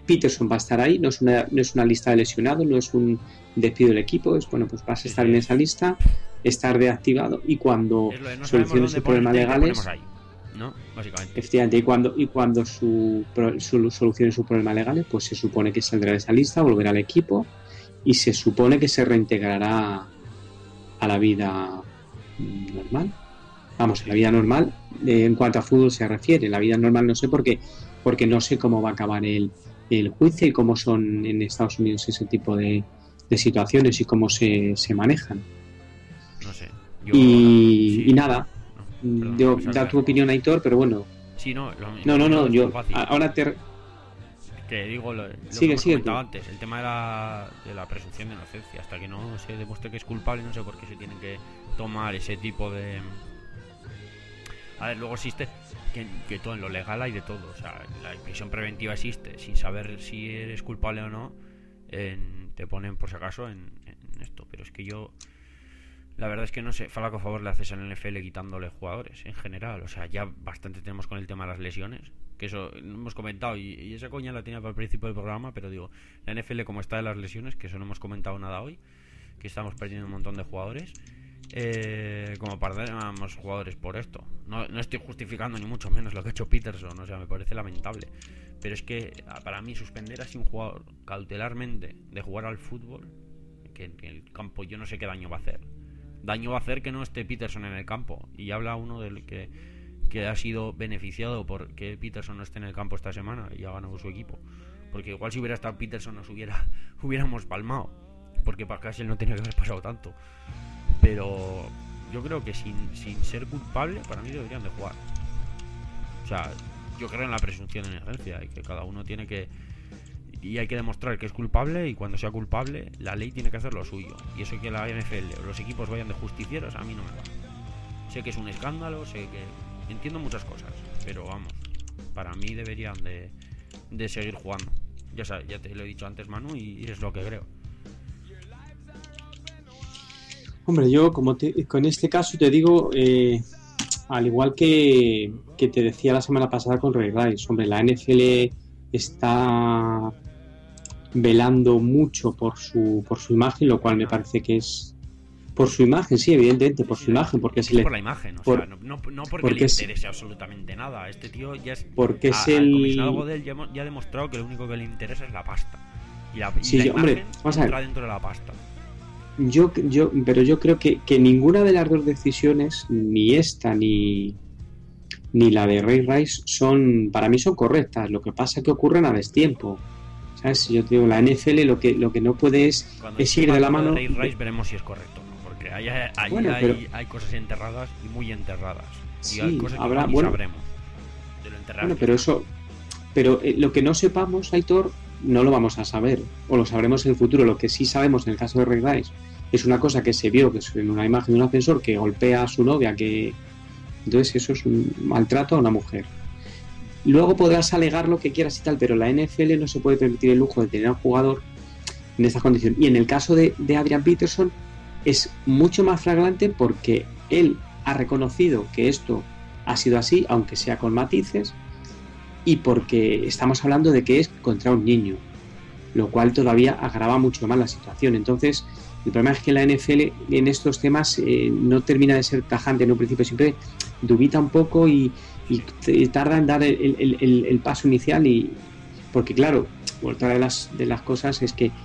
Peterson va a estar ahí, no es una, no es una lista de lesionados, no es un despido del equipo, es bueno, pues vas a estar en esa lista, estar reactivado y cuando no solucione sus problemas legales, ahí, ¿no? Básicamente. Efectivamente, y cuando, y cuando su, su, solucione sus problemas legales, pues se supone que saldrá de esa lista, volverá al equipo y se supone que se reintegrará a la vida normal. Vamos, a la vida normal eh, en cuanto a fútbol se refiere. La vida normal no sé por qué, porque no sé cómo va a acabar el, el juicio y cómo son en Estados Unidos ese tipo de, de situaciones y cómo se, se manejan. No sé. Yo, y, sí, y nada, no, perdón, yo, no da tu opinión, Aitor, pero bueno. Sí, no, lo, no, no, no, yo fácil. ahora te... Que digo lo, lo sigue, que hemos sigue comentado tú. antes, el tema de la, de la presunción de inocencia. Hasta que no se demuestre que es culpable, no sé por qué se tienen que tomar ese tipo de... A ver, luego existe que, que todo en lo legal hay de todo. O sea, la prisión preventiva existe sin saber si eres culpable o no. En, te ponen por si acaso en, en esto. Pero es que yo... La verdad es que no sé, falaco favor le haces al N F L quitándole jugadores en general. O sea, ya bastante tenemos con el tema de las lesiones. Que eso no hemos comentado y, y esa coña la tenía para el principio del programa. Pero digo, la N F L como está de las lesiones, que eso no hemos comentado nada hoy, que estamos perdiendo un montón de jugadores. Eh, como perdemos jugadores por esto. No, no estoy justificando ni mucho menos lo que ha hecho Peterson. O sea, me parece lamentable. Pero es que para mí suspender así un jugador cautelarmente de jugar al fútbol, que en el campo yo no sé qué daño va a hacer. Daño va a hacer que no esté Peterson en el campo. Y habla uno del que, que ha sido beneficiado por que Peterson no esté en el campo esta semana y ha ganado su equipo. Porque igual si hubiera estado Peterson nos hubiera hubiéramos palmado. Porque para casi él no tenía que haber pasado tanto. Pero yo creo que sin, sin ser culpable, para mí deberían de jugar. O sea, yo creo en la presunción de inocencia y que cada uno tiene que... Y hay que demostrar que es culpable y cuando sea culpable, la ley tiene que hacer lo suyo. Y eso que la N F L o los equipos vayan de justicieros, a mí no me va. Sé que es un escándalo, sé que... Entiendo muchas cosas, pero vamos, para mí deberían de, de seguir jugando. Ya sabes, ya te lo he dicho antes, Manu, y es lo que creo. Hombre, yo como te, con este caso te digo, eh, al igual que, que te decía la semana pasada con Ray Rice, hombre, la N F L está velando mucho por su por su imagen, lo cual me parece que es por su imagen, sí, evidentemente, por su imagen, porque es se le... por la imagen, o por, sea, no, no, no porque, porque le interese es, absolutamente nada. Este tío ya es... Porque es a, el... Al comisionado Godel ya, ya ha demostrado que lo único que le interesa es la pasta. Y la, y sí, la yo, imagen hombre, vamos entra a ver. dentro de la pasta. Yo, yo, pero yo creo que, que ninguna de las dos decisiones, ni esta ni, ni la de Ray Rice, son, para mí son correctas. Lo que pasa es que ocurren a destiempo. ¿Sabes? Yo te digo, la N F L lo que, lo que no puede es, es ir de la mano. De Ray Rice veremos si es correcto o no, porque ahí, ahí bueno, hay, pero... hay cosas enterradas y muy enterradas. Sí, y hay cosas que habrá, ni bueno, sabremos de lo enterrado. Bueno, pero eso, pero eh, lo que no sepamos, Aitor, no lo vamos a saber, o lo sabremos en el futuro. Lo que sí sabemos en el caso de Ray Rice es una cosa que se vio, que es en una imagen de un ascensor que golpea a su novia, que entonces eso es un maltrato a una mujer. Luego podrás alegar lo que quieras y tal, pero la N F L no se puede permitir el lujo de tener a un jugador en estas condiciones. Y en el caso de, de Adrian Peterson es mucho más flagrante porque él ha reconocido que esto ha sido así, aunque sea con matices, y porque estamos hablando de que es contra un niño, lo cual todavía agrava mucho más la situación. Entonces, el problema es que la N F L en estos temas eh, no termina de ser tajante en un principio, siempre dubita un poco y, y tarda en dar el, el, el, el paso inicial, y porque claro, otra de las, de las cosas es que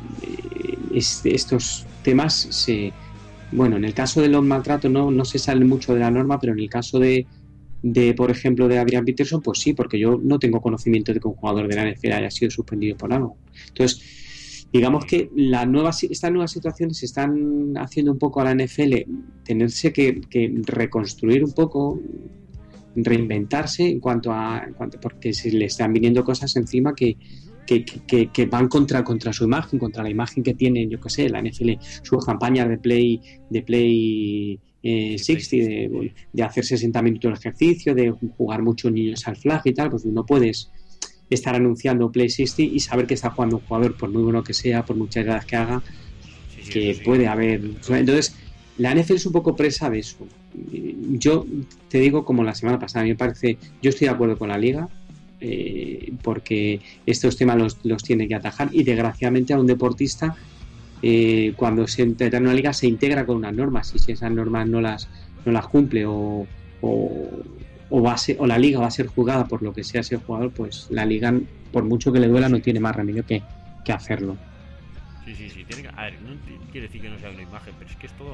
eh, es, estos temas se... Bueno, en el caso de los maltratos no, no se sale mucho de la norma, pero en el caso de, de, por ejemplo, de Adrian Peterson, pues sí, porque yo no tengo conocimiento de que un jugador de la N F L haya sido suspendido por algo. Entonces, digamos que la nueva, estas nuevas situaciones están haciendo un poco a la N F L tenerse que, que reconstruir un poco, reinventarse en cuanto a, en cuanto, porque se le están viniendo cosas encima que Que, que, que van contra, contra su imagen, contra la imagen que tiene, yo qué sé, la N F L, sus campañas de Play de Play eh, sesenta, de, de hacer sesenta minutos de ejercicio, de jugar muchos niños al flag y tal. Pues no puedes estar anunciando Play sesenta y saber que está jugando un jugador, por muy bueno que sea, por muchas edades que haga, sí, sí, que sí. puede haber. Entonces, la N F L es un poco presa de eso. Yo te digo, como la semana pasada, a mí me parece, yo estoy de acuerdo con la liga. eh, porque estos temas los, los tiene que atajar, y desgraciadamente a un deportista eh, cuando se entra en una liga se integra con unas normas, y si esas normas no las, no las cumple o, o, o, va a ser, o la liga va a ser juzgada por lo que sea ese jugador, pues la liga, por mucho que le duela, no tiene más remedio que, que hacerlo. Sí, sí, sí, tiene que... A ver, no quiere decir que no sea una imagen, pero es que es todo...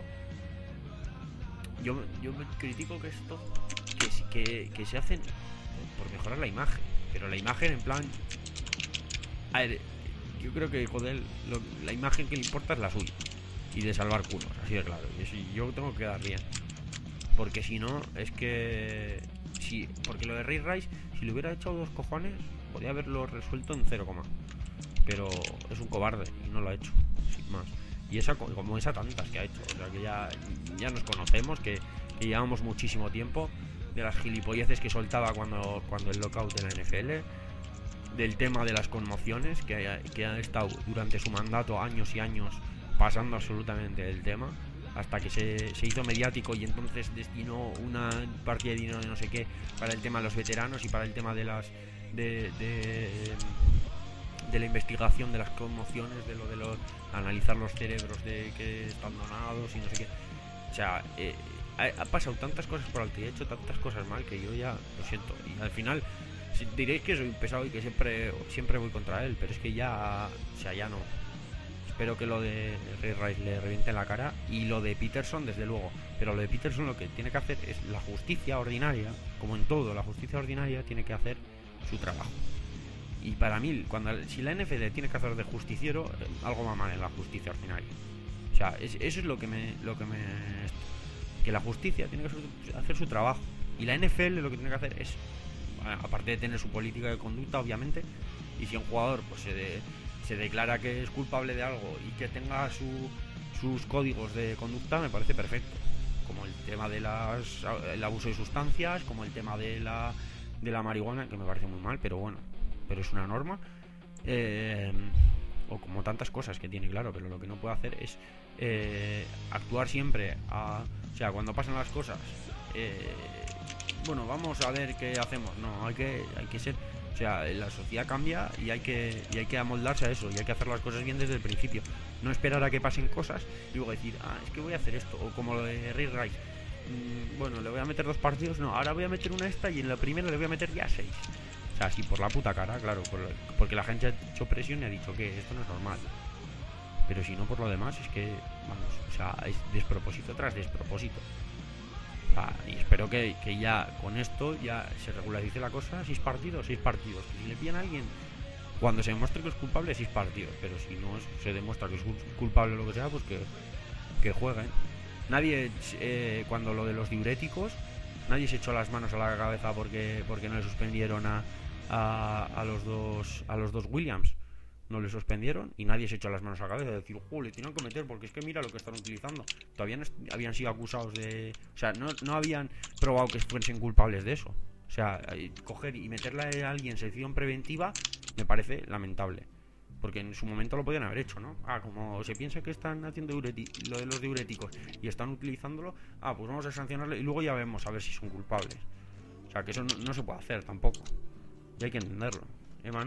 Yo, yo me critico que esto que, que, que se hacen por mejorar la imagen, pero la imagen en plan... A ver, yo creo que joder, lo, la imagen que le importa es la suya, y de salvar culos, así de claro. Y eso, yo tengo que quedar bien, porque si no, es que... si Porque lo de Ray Rice, si le hubiera echado dos cojones, podría haberlo resuelto en cero, pero es un cobarde y no lo ha hecho, sin más. Y esa, como esa tantas que ha hecho, o sea que ya, ya nos conocemos, que, que llevamos muchísimo tiempo, de las gilipolleces que soltaba cuando, cuando el lockout de la N F L, del tema de las conmociones, que, que ha estado durante su mandato años y años pasando absolutamente el tema, hasta que se, se hizo mediático, y entonces destinó una partida de dinero de no sé qué para el tema de los veteranos y para el tema de las de, de de la investigación de las conmociones, de lo de los, analizar los cerebros de que están donados y no sé qué. O sea, eh, ha, ha pasado tantas cosas por alto y he hecho tantas cosas mal que yo ya lo siento. Y al final si, diréis que soy pesado y que siempre siempre voy contra él, pero es que ya, o sea, ya no. Espero que lo de Ray Rice le reviente en la cara, y lo de Peterson desde luego. Pero lo de Peterson lo que tiene que hacer es la justicia ordinaria, como en todo, la justicia ordinaria tiene que hacer su trabajo. Y para mí, cuando si la N F L tiene que hacer de justiciero, algo va mal en la justicia ordinaria. O sea, es, eso es lo que me, lo que me, que la justicia tiene que hacer su trabajo, y la N F L lo que tiene que hacer es, aparte de tener su política de conducta, obviamente, y si un jugador pues se, de, se declara que es culpable de algo y que tenga su, sus códigos de conducta, me parece perfecto. Como el tema de las, el abuso de sustancias, como el tema de la, de la marihuana, que me parece muy mal, pero bueno, pero es una norma, eh, o como tantas cosas que tiene, claro, pero lo que no puede hacer es eh, actuar siempre a, o sea, cuando pasan las cosas, eh, bueno, vamos a ver qué hacemos. No, hay que hay que ser, o sea, la sociedad cambia y hay que y hay que amoldarse a eso, y hay que hacer las cosas bien desde el principio, no esperar a que pasen cosas y luego decir, ah, es que voy a hacer esto, o como lo de Ray Rice, mmm, bueno, le voy a meter dos partidos, no, ahora voy a meter una esta y en la primera le voy a meter ya seis. O sea, así por la puta cara, claro, por, porque la gente ha hecho presión y ha dicho que esto no es normal. Pero si no, por lo demás, es que, vamos, o sea, es despropósito tras despropósito. O sea, y espero que, que ya con esto ya se regularice la cosa. Seis partidos, seis partidos. Si le pillan a alguien, cuando se demuestre que es culpable, seis partidos. Pero si no es, se demuestra que es culpable o lo que sea, pues que, que jueguen. Nadie, eh, cuando lo de los diuréticos, nadie se echó las manos a la cabeza porque, porque no le suspendieron a... A, a los dos a los dos Williams, no le suspendieron, y nadie se echó las manos a la cabeza de decir, jo, le tienen que meter porque es que mira lo que están utilizando. Todavía no habían sido acusados de, o sea, no, no habían probado que fuesen culpables de eso. O sea, coger y meterle a alguien sección preventiva me parece lamentable, porque en su momento lo podían haber hecho, ¿no? Ah, como se piensa que están haciendo diureti- lo de los diuréticos y están utilizándolo, ah, pues vamos a sancionarle y luego ya vemos a ver si son culpables. O sea, que eso no, no se puede hacer tampoco. Y hay que entenderlo. ¿Eh, Manu?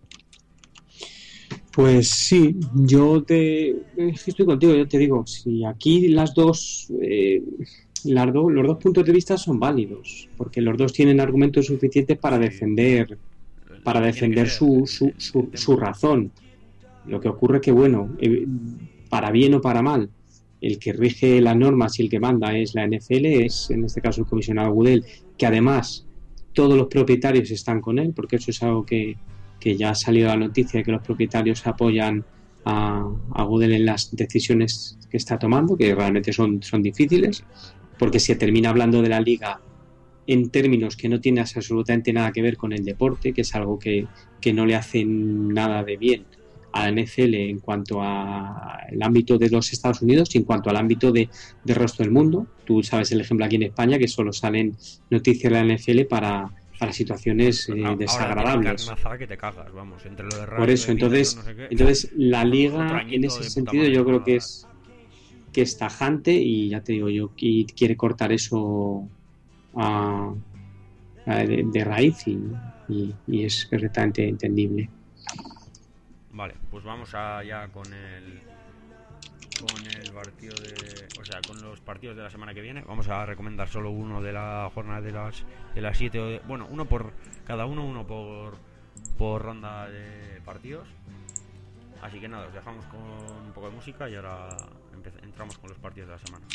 Pues sí, yo te estoy contigo, yo te digo, si aquí las dos, eh, las do, los dos puntos de vista son válidos, porque los dos tienen argumentos suficientes para defender, para defender su, su, su, su razón. Lo que ocurre es que, bueno, eh, para bien o para mal, el que rige las normas y el que manda es la N F L, es en este caso el comisionado Goodell, que además todos los propietarios están con él, porque eso es algo que, que ya ha salido a la noticia, de que los propietarios apoyan a, a Goodell en las decisiones que está tomando, que realmente son, son difíciles, porque se termina hablando de la liga en términos que no tienen absolutamente nada que ver con el deporte, que es algo que, que no le hace nada de bien a la N F L en cuanto al ámbito de los Estados Unidos y en cuanto al ámbito de, del resto del mundo. Tú sabes el ejemplo aquí en España, que solo salen noticias de la N F L para, para situaciones eh, ahora desagradables. Que te cagas, vamos, entre lo de Por eso, entonces, no sé qué, entonces la liga en ese sentido yo creo que es que es tajante, y ya te digo yo, y quiere cortar eso a, de, de raíz y, y, y es perfectamente entendible. Vale, pues vamos allá con el con el partido de, o sea, con los partidos de la semana que viene. Vamos a recomendar solo uno de la jornada de las de las siete, bueno, uno por cada uno, uno por por ronda de partidos. Así que nada, os dejamos con un poco de música y ahora entramos con los partidos de la semana.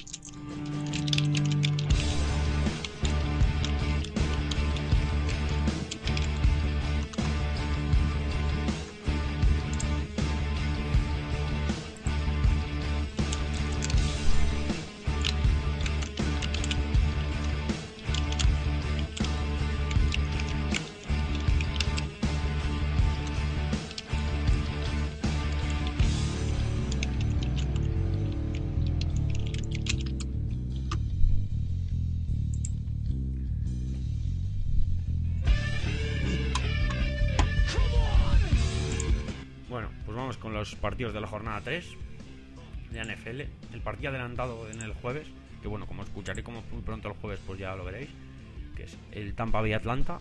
Bueno, pues vamos con los partidos de la jornada tres de N F L. El partido adelantado en el jueves, que bueno, como escucharé como muy pronto el jueves, pues ya lo veréis, que es el Tampa Bay Atlanta.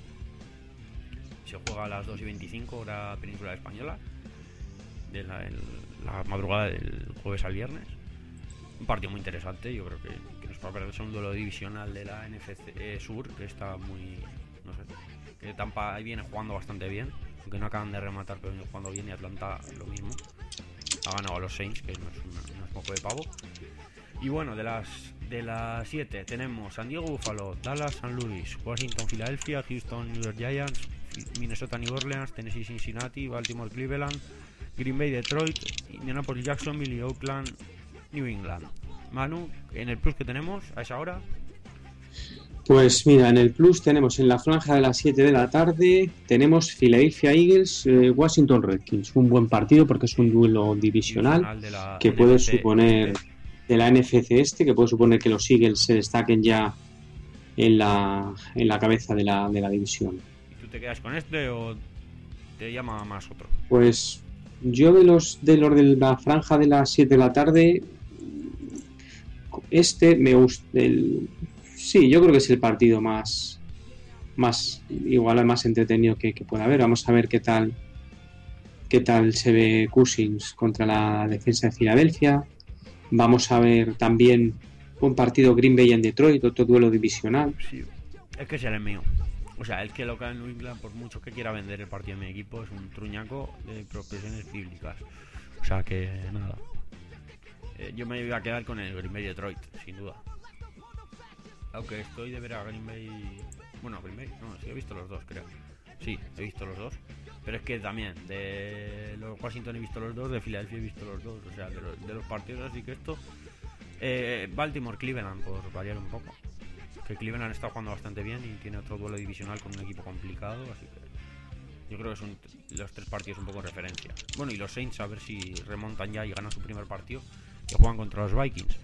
Se juega a las dos y veinticinco hora península española, de la, el, la madrugada del jueves al viernes. Un partido muy interesante, yo creo que, que nos va a perder un duelo divisional de la N F C Sur, que está muy, no sé, que Tampa ahí viene jugando bastante bien, aunque no acaban de rematar, pero viene jugando bien, y Atlanta lo mismo. Ha ganado a los Saints, que no es, una, no es moco de pavo. Y bueno, de las de las siete tenemos San Diego, Buffalo, Dallas, San Luis, Washington, Filadelfia, Houston, New York Giants, Minnesota, New Orleans, Tennessee, Cincinnati, Baltimore, Cleveland, Green Bay, Detroit, Indianapolis, Jacksonville y Oakland, New England. Manu, en el plus que tenemos a esa hora. Pues mira, en el plus tenemos en la franja de las siete de la tarde, tenemos Philadelphia Eagles, eh, Washington Redskins. Un buen partido porque es un duelo divisional, divisional de la que N F C, puede suponer de la N F C este, que puede suponer que los Eagles se destaquen ya en la, en la cabeza de la, de la división. ¿Y tú te quedas con este o te llama más otro? Pues yo de los de los de la franja de las siete de la tarde, este me gusta. El, sí, yo creo que es el partido más, más igual, más entretenido que, que pueda haber. Vamos a ver qué tal, qué tal se ve Cousins contra la defensa de Filadelfia. Vamos a ver también un partido Green Bay en Detroit, otro duelo divisional. Sí, es que será el mío. O sea, el que lo cae en New England, por mucho que quiera vender el partido de mi equipo, es un truñaco de profesiones bíblicas. O sea que nada. Eh, yo me iba a quedar con el Green Bay Detroit, sin duda. Aunque estoy de ver a Green Bay. Bueno, Green Bay, no, sí he visto los dos, creo. Sí, he visto los dos. Pero es que también, de los Washington he visto los dos, de Filadelfia he visto los dos. O sea, de los, de los partidos, así que esto. Eh, Baltimore, Cleveland, por variar un poco. Que Cleveland está jugando bastante bien y tiene otro duelo divisional con un equipo complicado, así que yo creo que son los tres partidos un poco de referencia. Bueno, y los Saints a ver si remontan ya y ganan su primer partido, que juegan contra los Vikings.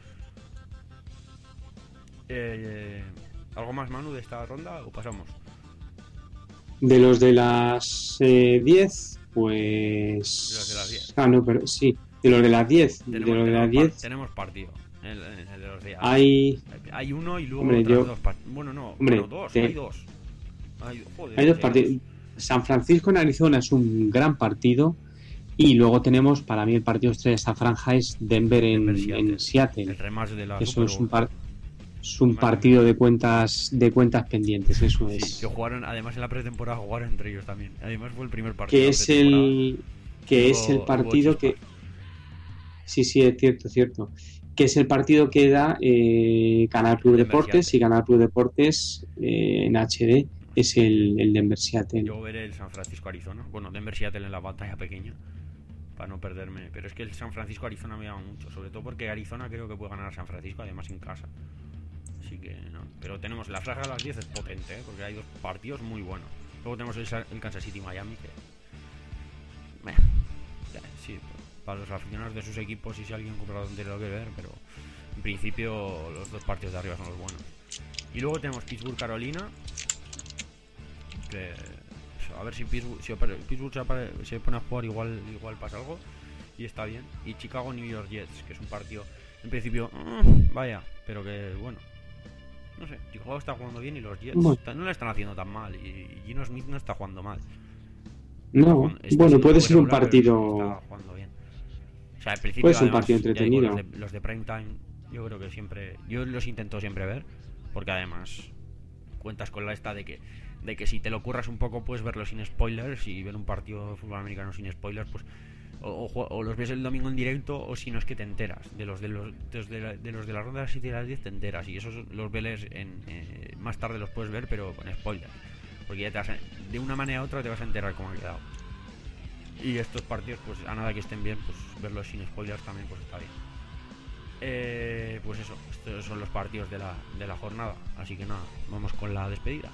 Eh, ¿Algo más, Manu, de esta ronda o pasamos? De los de las diez, eh, pues... De los de las diez. Ah, no, pero sí, de los de las diez. Tenemos, de los de las tenemos, diez tenemos partido. El, el, el de los días. Hay... hay uno y luego hombre, otras yo... dos partidos. Bueno, no, hombre, bueno, dos, te... hay dos. Hay, joder, hay dos partidos. San Francisco en Arizona es un gran partido. Y luego tenemos, para mí, el partido estrella de esta franja es Denver en, Denver, Seattle. en Seattle. El rematch de la Eso es un, par... es un partido de cuentas de cuentas pendientes, eso sí, es. Que jugaron, además en la pretemporada jugaron entre ellos también. Además fue el primer partido. Que es el que hubo, es el partido que sí, sí, es cierto, cierto. Que es el partido que da eh, Canal Plus Deportes Seattle. Y Canal Plus Deportes eh, en H D es el, el Denver Seattle. Yo veré el San Francisco Arizona. Bueno, Denver Seattle en la pantalla pequeña para no perderme. Pero es que el San Francisco Arizona me llama mucho, sobre todo porque Arizona creo que puede ganar a San Francisco, además en casa. Así que no. Pero tenemos la franja de las diez, es potente, ¿eh? Porque hay dos partidos muy buenos. Luego tenemos el, el Kansas City Miami, que Meh. sí, para los aficionados de sus equipos, y si alguien compra la tontería lo que ver, pero en principio los dos partidos de arriba son los buenos. Y luego tenemos Pittsburgh Carolina, que a ver si Pittsburgh, si Pittsburgh se, se pone a jugar, igual igual pasa algo y está bien. Y Chicago New York Jets, que es un partido en principio mmm, vaya, pero que bueno, No sé, Chicago está jugando bien y los Jets Bueno, no le están haciendo tan mal. Y Gino Smith no está jugando mal. Está no, jugando- está bueno, siendo puede muy ser un regular, pero sí partido, está jugando bien. O sea, al principio, puede ser un además, partido ya digo, los entretenido. de, los de prime time, yo creo que siempre. Yo los intento siempre ver, porque además cuentas con la esta de que de que si te lo curras un poco puedes verlo sin spoilers y ver un partido de fútbol americano sin spoilers, pues o, o, o los ves el domingo en directo, o si no es que te enteras de los de los de los de la, de, los de la ronda de las siete y las diez, te enteras, y esos los ves en eh, más tarde los puedes ver, pero con spoilers, porque ya te vas a, de una manera u otra te vas a enterar cómo ha quedado. Y estos partidos, pues a nada que estén bien, pues verlos sin spoilers también pues está bien. Eh, pues eso, estos son los partidos de la, de la jornada. Así que nada, vamos con la despedida.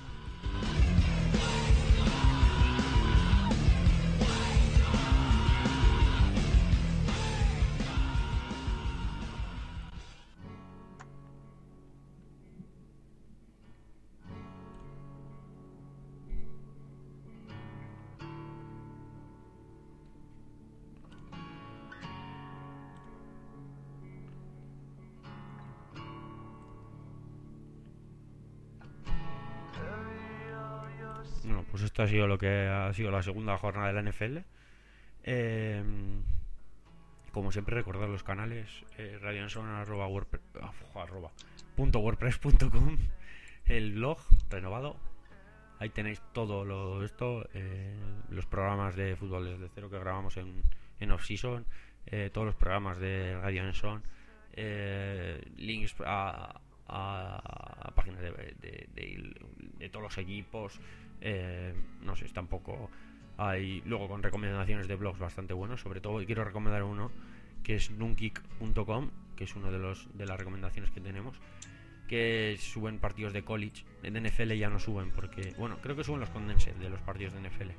Bueno, pues esto ha sido lo que ha sido la segunda jornada de la N F L. Eh, como siempre, recordad los canales eh, radioenson arroba wordpress, arroba, punto wordpress punto com, el blog renovado. Ahí tenéis todo lo esto, eh, los programas de fútbol desde cero que grabamos en, en off-season, eh, todos los programas de Radio Enson, eh, links a, a, a páginas de, de, de, de todos los equipos, eh, no sé, está un poco ahí, luego con recomendaciones de blogs bastante buenos. Sobre todo quiero recomendar uno que es nunkick punto com, que es uno de los de las recomendaciones que tenemos, que suben partidos de college. En N F L ya no suben porque, bueno, creo que suben los condensed de los partidos de N F L,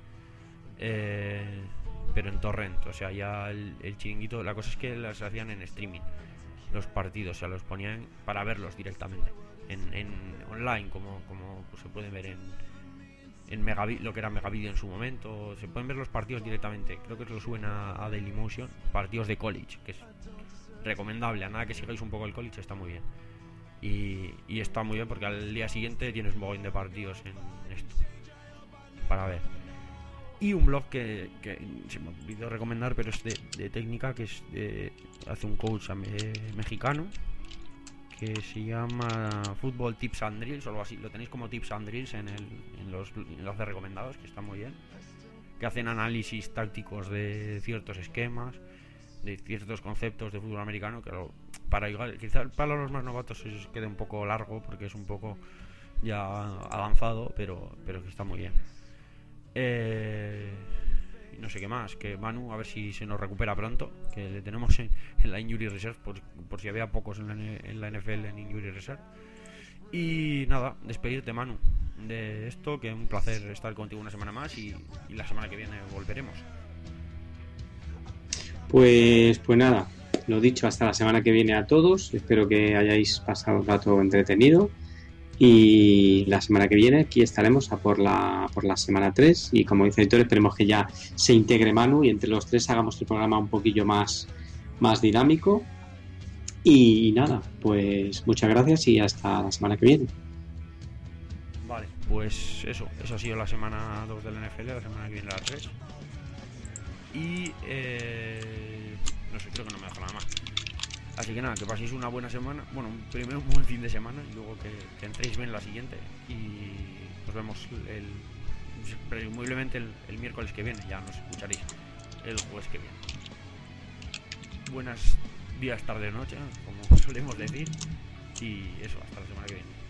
eh, pero en torrent, o sea, ya el, el chiringuito. La cosa es que las hacían en streaming los partidos, o sea, los ponían para verlos directamente en, en online, como, como pues, se pueden ver en, en Megavi- lo que era Megavideo en su momento. Se pueden ver los partidos directamente, creo que lo suben a, a Dailymotion, partidos de college, que es recomendable. A nada que sigáis un poco el college, está muy bien. Y, y está muy bien porque al día siguiente tienes un montón de partidos en esto para ver. Y un blog que, que se me olvidó recomendar, pero es de, de técnica, que es de, hace un coach eh, mexicano, que se llama Football Tips and Drills o algo así. Lo tenéis como Tips and Drills en, el, en los enlaces recomendados, que está muy bien. Que hacen análisis tácticos de ciertos esquemas, de ciertos conceptos de fútbol americano, que lo, para igual, quizás para los más novatos se quede un poco largo porque es un poco ya avanzado, pero, pero que está muy bien. Eh, y no sé qué más, que Manu a ver si se nos recupera pronto, que le tenemos en, en la Injury Reserve por, por si había pocos en la, en la N F L en Injury Reserve. Y nada, despedirte, Manu, de esto, que es un placer estar contigo una semana más, y, y la semana que viene volveremos. Pues, pues nada, lo dicho, hasta la semana que viene a todos. Espero que hayáis pasado un rato entretenido. Y la semana que viene aquí estaremos a por la, por la semana tres. Y como dice Editor, esperemos que ya se integre Manu y entre los tres hagamos el programa un poquillo más, más dinámico. Y nada, pues muchas gracias y hasta la semana que viene. Vale, pues eso, eso ha sido la semana dos de la N F L, la semana que viene la tres. Y eh, no sé, creo que no me deja nada más. Así que nada, que paséis una buena semana. Bueno, primero un buen fin de semana y luego que, que entréis bien la siguiente. Y nos vemos el, presumiblemente el, el miércoles que viene. Ya nos escucharéis el jueves que viene. Buenas días, tarde, noche, como solemos decir. Y eso, hasta la semana que viene.